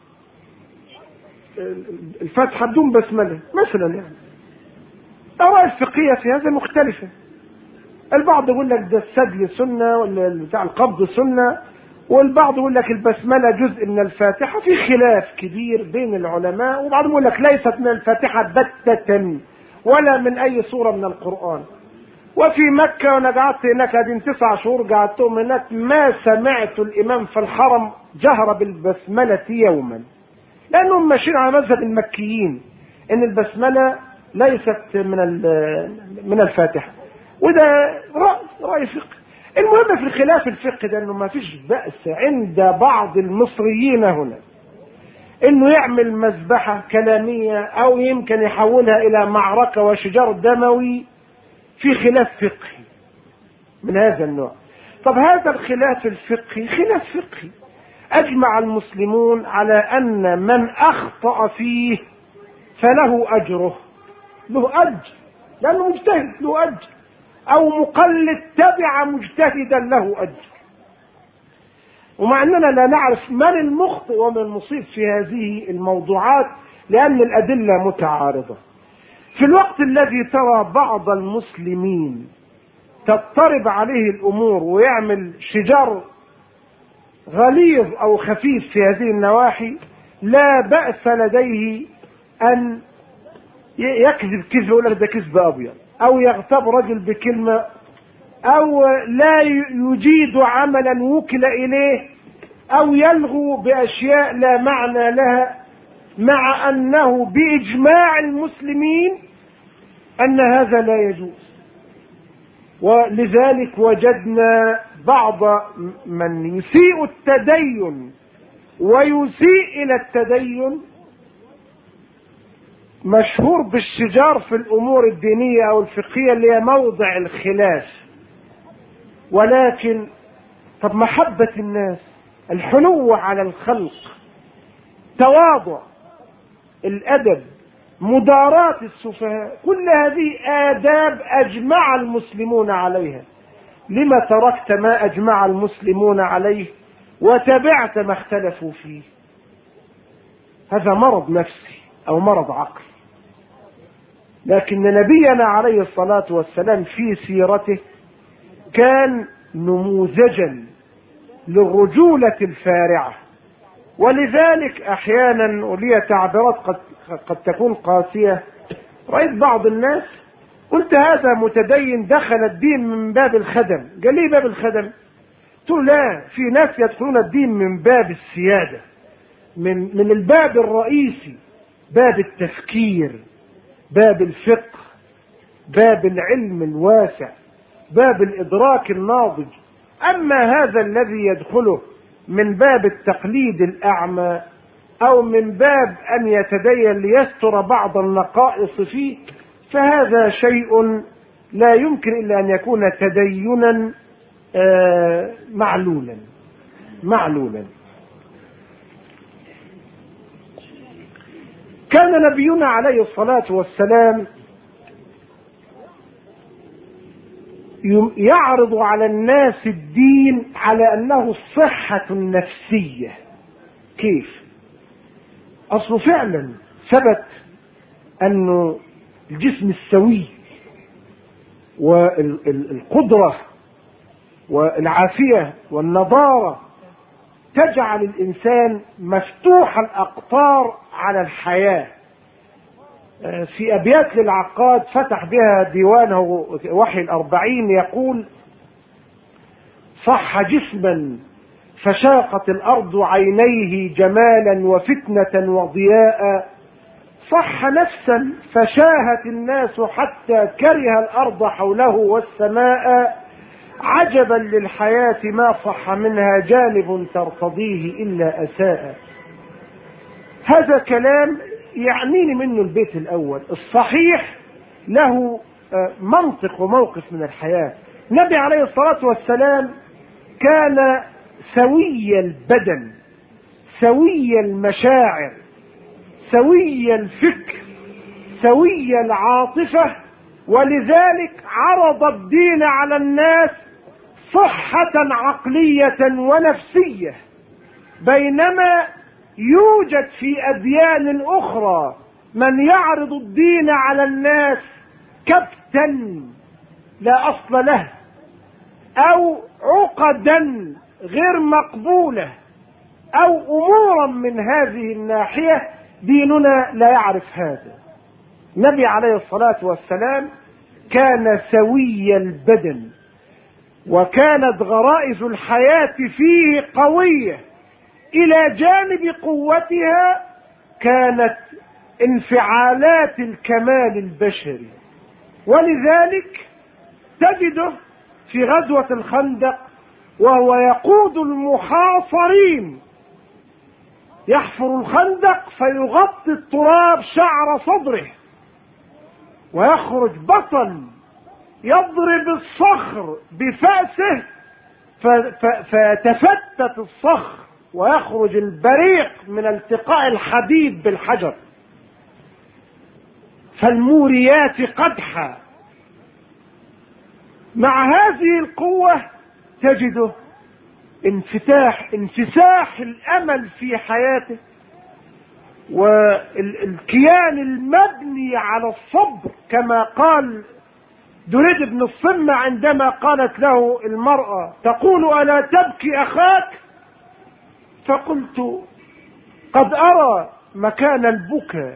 الفاتحة بدون بسملة مثلا، يعني الآراء الفقهية في هذا مختلفة. البعض يقول لك ده السدل سنة ولا بتاع القبض سنة، والبعض يقول لك البسملة جزء من الفاتحة. في خلاف كبير بين العلماء، وبعضهم يقول لك ليست من الفاتحة بتة ولا من أي سورة من القرآن. وفي مكة وانا قعدت هناك هذه تسع شهور قعدتهم هناك ما سمعت الإمام في الحرم جهر بالبسملة يوما، لأنهم ماشيين على مذهب المكيين إن البسملة ليست من من الفاتحة، وده رأي رأي فقه. المهم في الخلاف الفقه ده انه ما فيش بأس عند بعض المصريين هنا انه يعمل مذبحة كلامية او يمكن يحولها الى معركة وشجار دموي في خلاف فقهي من هذا النوع. طب هذا الخلاف الفقهي خلاف فقهي اجمع المسلمون على ان من اخطأ فيه فله اجره، له اجر لانه مجتهد، له اجر، او مقلد تبع مجتهدا له اجر. ومع اننا لا نعرف من المخطئ ومن المصيب في هذه الموضوعات لان الادله متعارضه. في الوقت الذي ترى بعض المسلمين تضطرب عليه الامور ويعمل شجار غليظ او خفيف في هذه النواحي، لا بأس لديه ان يكذب كذب، يقول لك ده كذب ابيض، او يغتاب رجل بكلمة، او لا يجيد عملا وكل اليه، او يلغو باشياء لا معنى لها، مع انه باجماع المسلمين ان هذا لا يجوز. ولذلك وجدنا بعض من يسيء التدين ويسيء إلى التدين مشهور بالشجار في الأمور الدينية أو الفقهية اللي هي موضع الخلاف. ولكن طب محبة الناس، الحنو على الخلق، تواضع، الأدب، مداراة السفهاء، كل هذه آداب أجمع المسلمون عليها. لما تركت ما أجمع المسلمون عليه وتبعت ما اختلفوا فيه؟ هذا مرض نفسي أو مرض عقلي. لكن نبينا عليه الصلاة والسلام في سيرته كان نموذجا للرجولة الفارعة. ولذلك أحيانا ولي تعبيرات قد, قد تكون قاسية، رأيت بعض الناس قلت هذا متدين دخل الدين من باب الخدم. قال لي باب الخدم؟ قلت لا، في ناس يدخلون الدين من باب السيادة، من, من الباب الرئيسي، باب التفكير، باب الفقه، باب العلم الواسع، باب الإدراك الناضج. أما هذا الذي يدخله من باب التقليد الأعمى أو من باب أن يتدين ليستر بعض النقائص فيه، فهذا شيء لا يمكن إلا أن يكون تدينا معلولا معلولا. كان نبينا عليه الصلاة والسلام يعرض على الناس الدين على أنه الصحة النفسية. كيف؟ أصله فعلا ثبت أنه الجسم السوي والقدرة والعافية والنضارة تجعل الإنسان مفتوح الأقطار على الحياة. في أبيات للعقاد فتح بها ديوانه وحي الأربعين يقول: صح جسما فشاقت الأرض عينيه جمالا وفتنة وضياء، صح نفسا فشاهت الناس حتى كره الأرض حوله والسماء، عجبا للحياة ما صح منها جانب ترتضيه إلا أساء. هذا كلام يعنيني منه البيت الأول. الصحيح له منطق وموقف من الحياة. النبي عليه الصلاة والسلام كان سوي البدن، سوي المشاعر، سوي الفكر، سوي العاطفة، ولذلك عرض الدين على الناس صحة عقلية ونفسية. بينما يوجد في أديان أخرى من يعرض الدين على الناس كبتا لا أصل له أو عقدا غير مقبولة أو أمورا من هذه الناحية. ديننا لا يعرف هذا. النبي عليه الصلاة والسلام كان سوي البدن، وكانت غرائز الحياة فيه قوية. إلى جانب قوتها كانت انفعالات الكمال البشري. ولذلك تجده في غزوة الخندق وهو يقود المحاصرين، يحفر الخندق فيغطي التراب شعر صدره، ويخرج بطل يضرب الصخر بفأسه فيتفتت الصخر ويخرج البريق من التقاء الحديد بالحجر. فالموريات قدحا. مع هذه القوة تجده انفتاح انفساح الأمل في حياته، والكيان المبني على الصبر، كما قال دريد بن الصمة عندما قالت له المرأة تقول ألا تبكي أخاك؟ فقلت قد أرى مكان البكاء،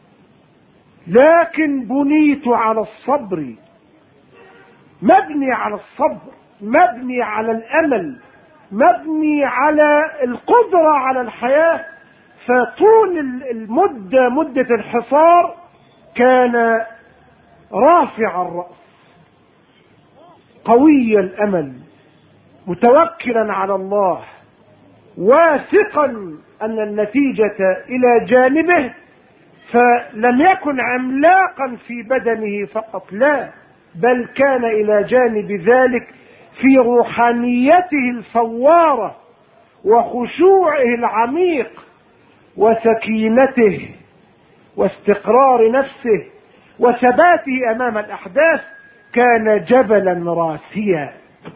لكن بنيت على الصبر. مبني على الصبر، مبني على الأمل، مبني على القدرة على الحياة. فطول المدة مدة الحصار كان رافع الرأس، قوي الأمل متوكلا على الله واثقا أن النتيجة إلى جانبه، فلم يكن عملاقا في بدنه فقط، لا، بل كان إلى جانب ذلك في روحانيته الفوارة وخشوعه العميق وسكينته واستقرار نفسه وثباته أمام الأحداث، كان جبلا راسيا.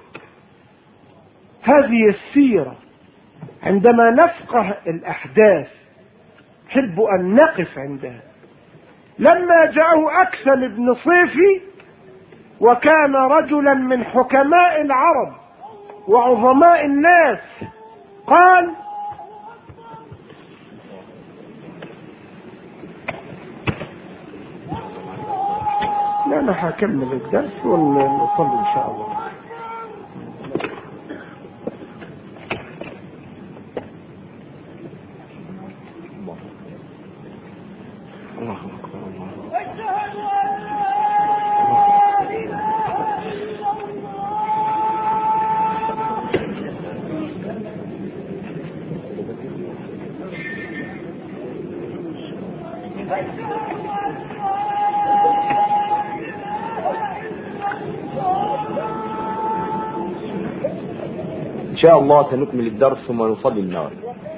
هذه السيرة عندما نفقه الأحداث نحب أن نقف عندها. لما جاءه أكثم بن صيفي وكان رجلا من حكماء العرب وعظماء الناس، قال: لا أنا هكمل الدرس ونصلي إن شاء الله. إن شاء الله سنكمل الدرس ثم نصلي المغرب.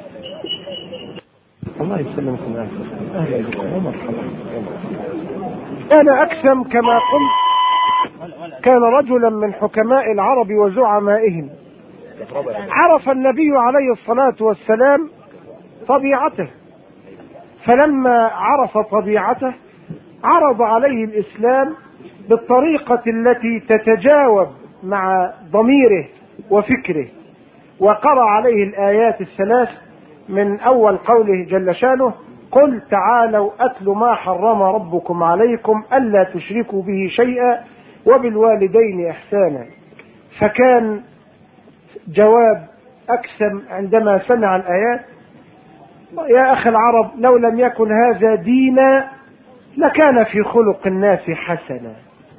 الله يسلمكم يا أهلا بكم ومرحبا. أنا أكثم كما قلت كان رجلا من حكماء العرب وزعمائهم. عرف النبي عليه الصلاة والسلام طبيعته، فلما عرف طبيعته عرض عليه الإسلام بالطريقة التي تتجاوب مع ضميره وفكره، وقرأ عليه الآيات الثلاث من أول قوله جل شانه: قل تعالوا أتل ما حرم ربكم عليكم ألا تشركوا به شيئا وبالوالدين إحسانا. فكان جواب أكثم عندما سمع الآيات: يا أخي العرب، لو لم يكن هذا دينا لكان في خلق الناس حسنا.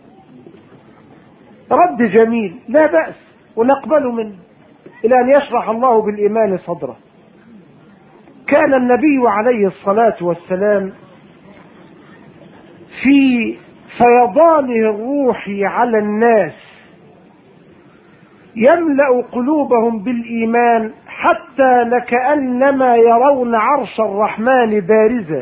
رد جميل لا بأس ونقبل منه إلى أن يشرح الله بالإيمان صدره. كان النبي عليه الصلاة والسلام في فيضانه الروحي على الناس يملأ قلوبهم بالإيمان حتى لكأنما يرون عرش الرحمن بارزا،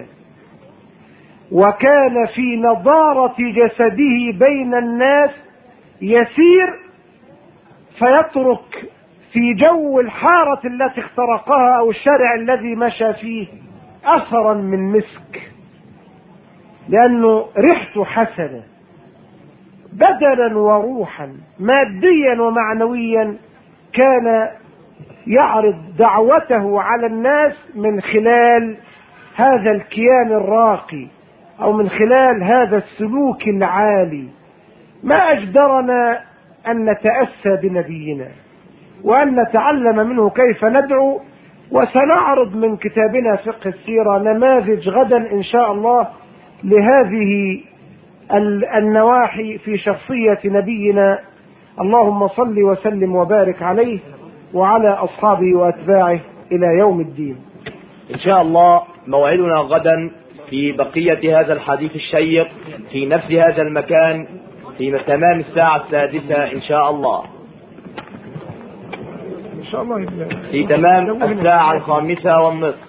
وكان في نضارة جسده بين الناس يسير فيترك في جو الحارة التي اخترقها أو الشارع الذي مشى فيه أثرا من مسك، لأنه ريحته حسنة بدنا وروحا ماديا ومعنويا. كان يعرض دعوته على الناس من خلال هذا الكيان الراقي أو من خلال هذا السلوك العالي. ما أجدرنا أن نتأسى بنبينا وأن نتعلم منه كيف ندعو. وسنعرض من كتابنا فقه السيرة نماذج غدا إن شاء الله لهذه النواحي في شخصية نبينا. اللهم صل وسلم وبارك عليه وعلى أصحابه وأتباعه إلى يوم الدين. إن شاء الله موعدنا غدا في بقية هذا الحديث الشيق في نفس هذا المكان في تمام الساعة السادسة إن شاء الله. إن شاء الله في تمام الساعة الخامسة والنصف.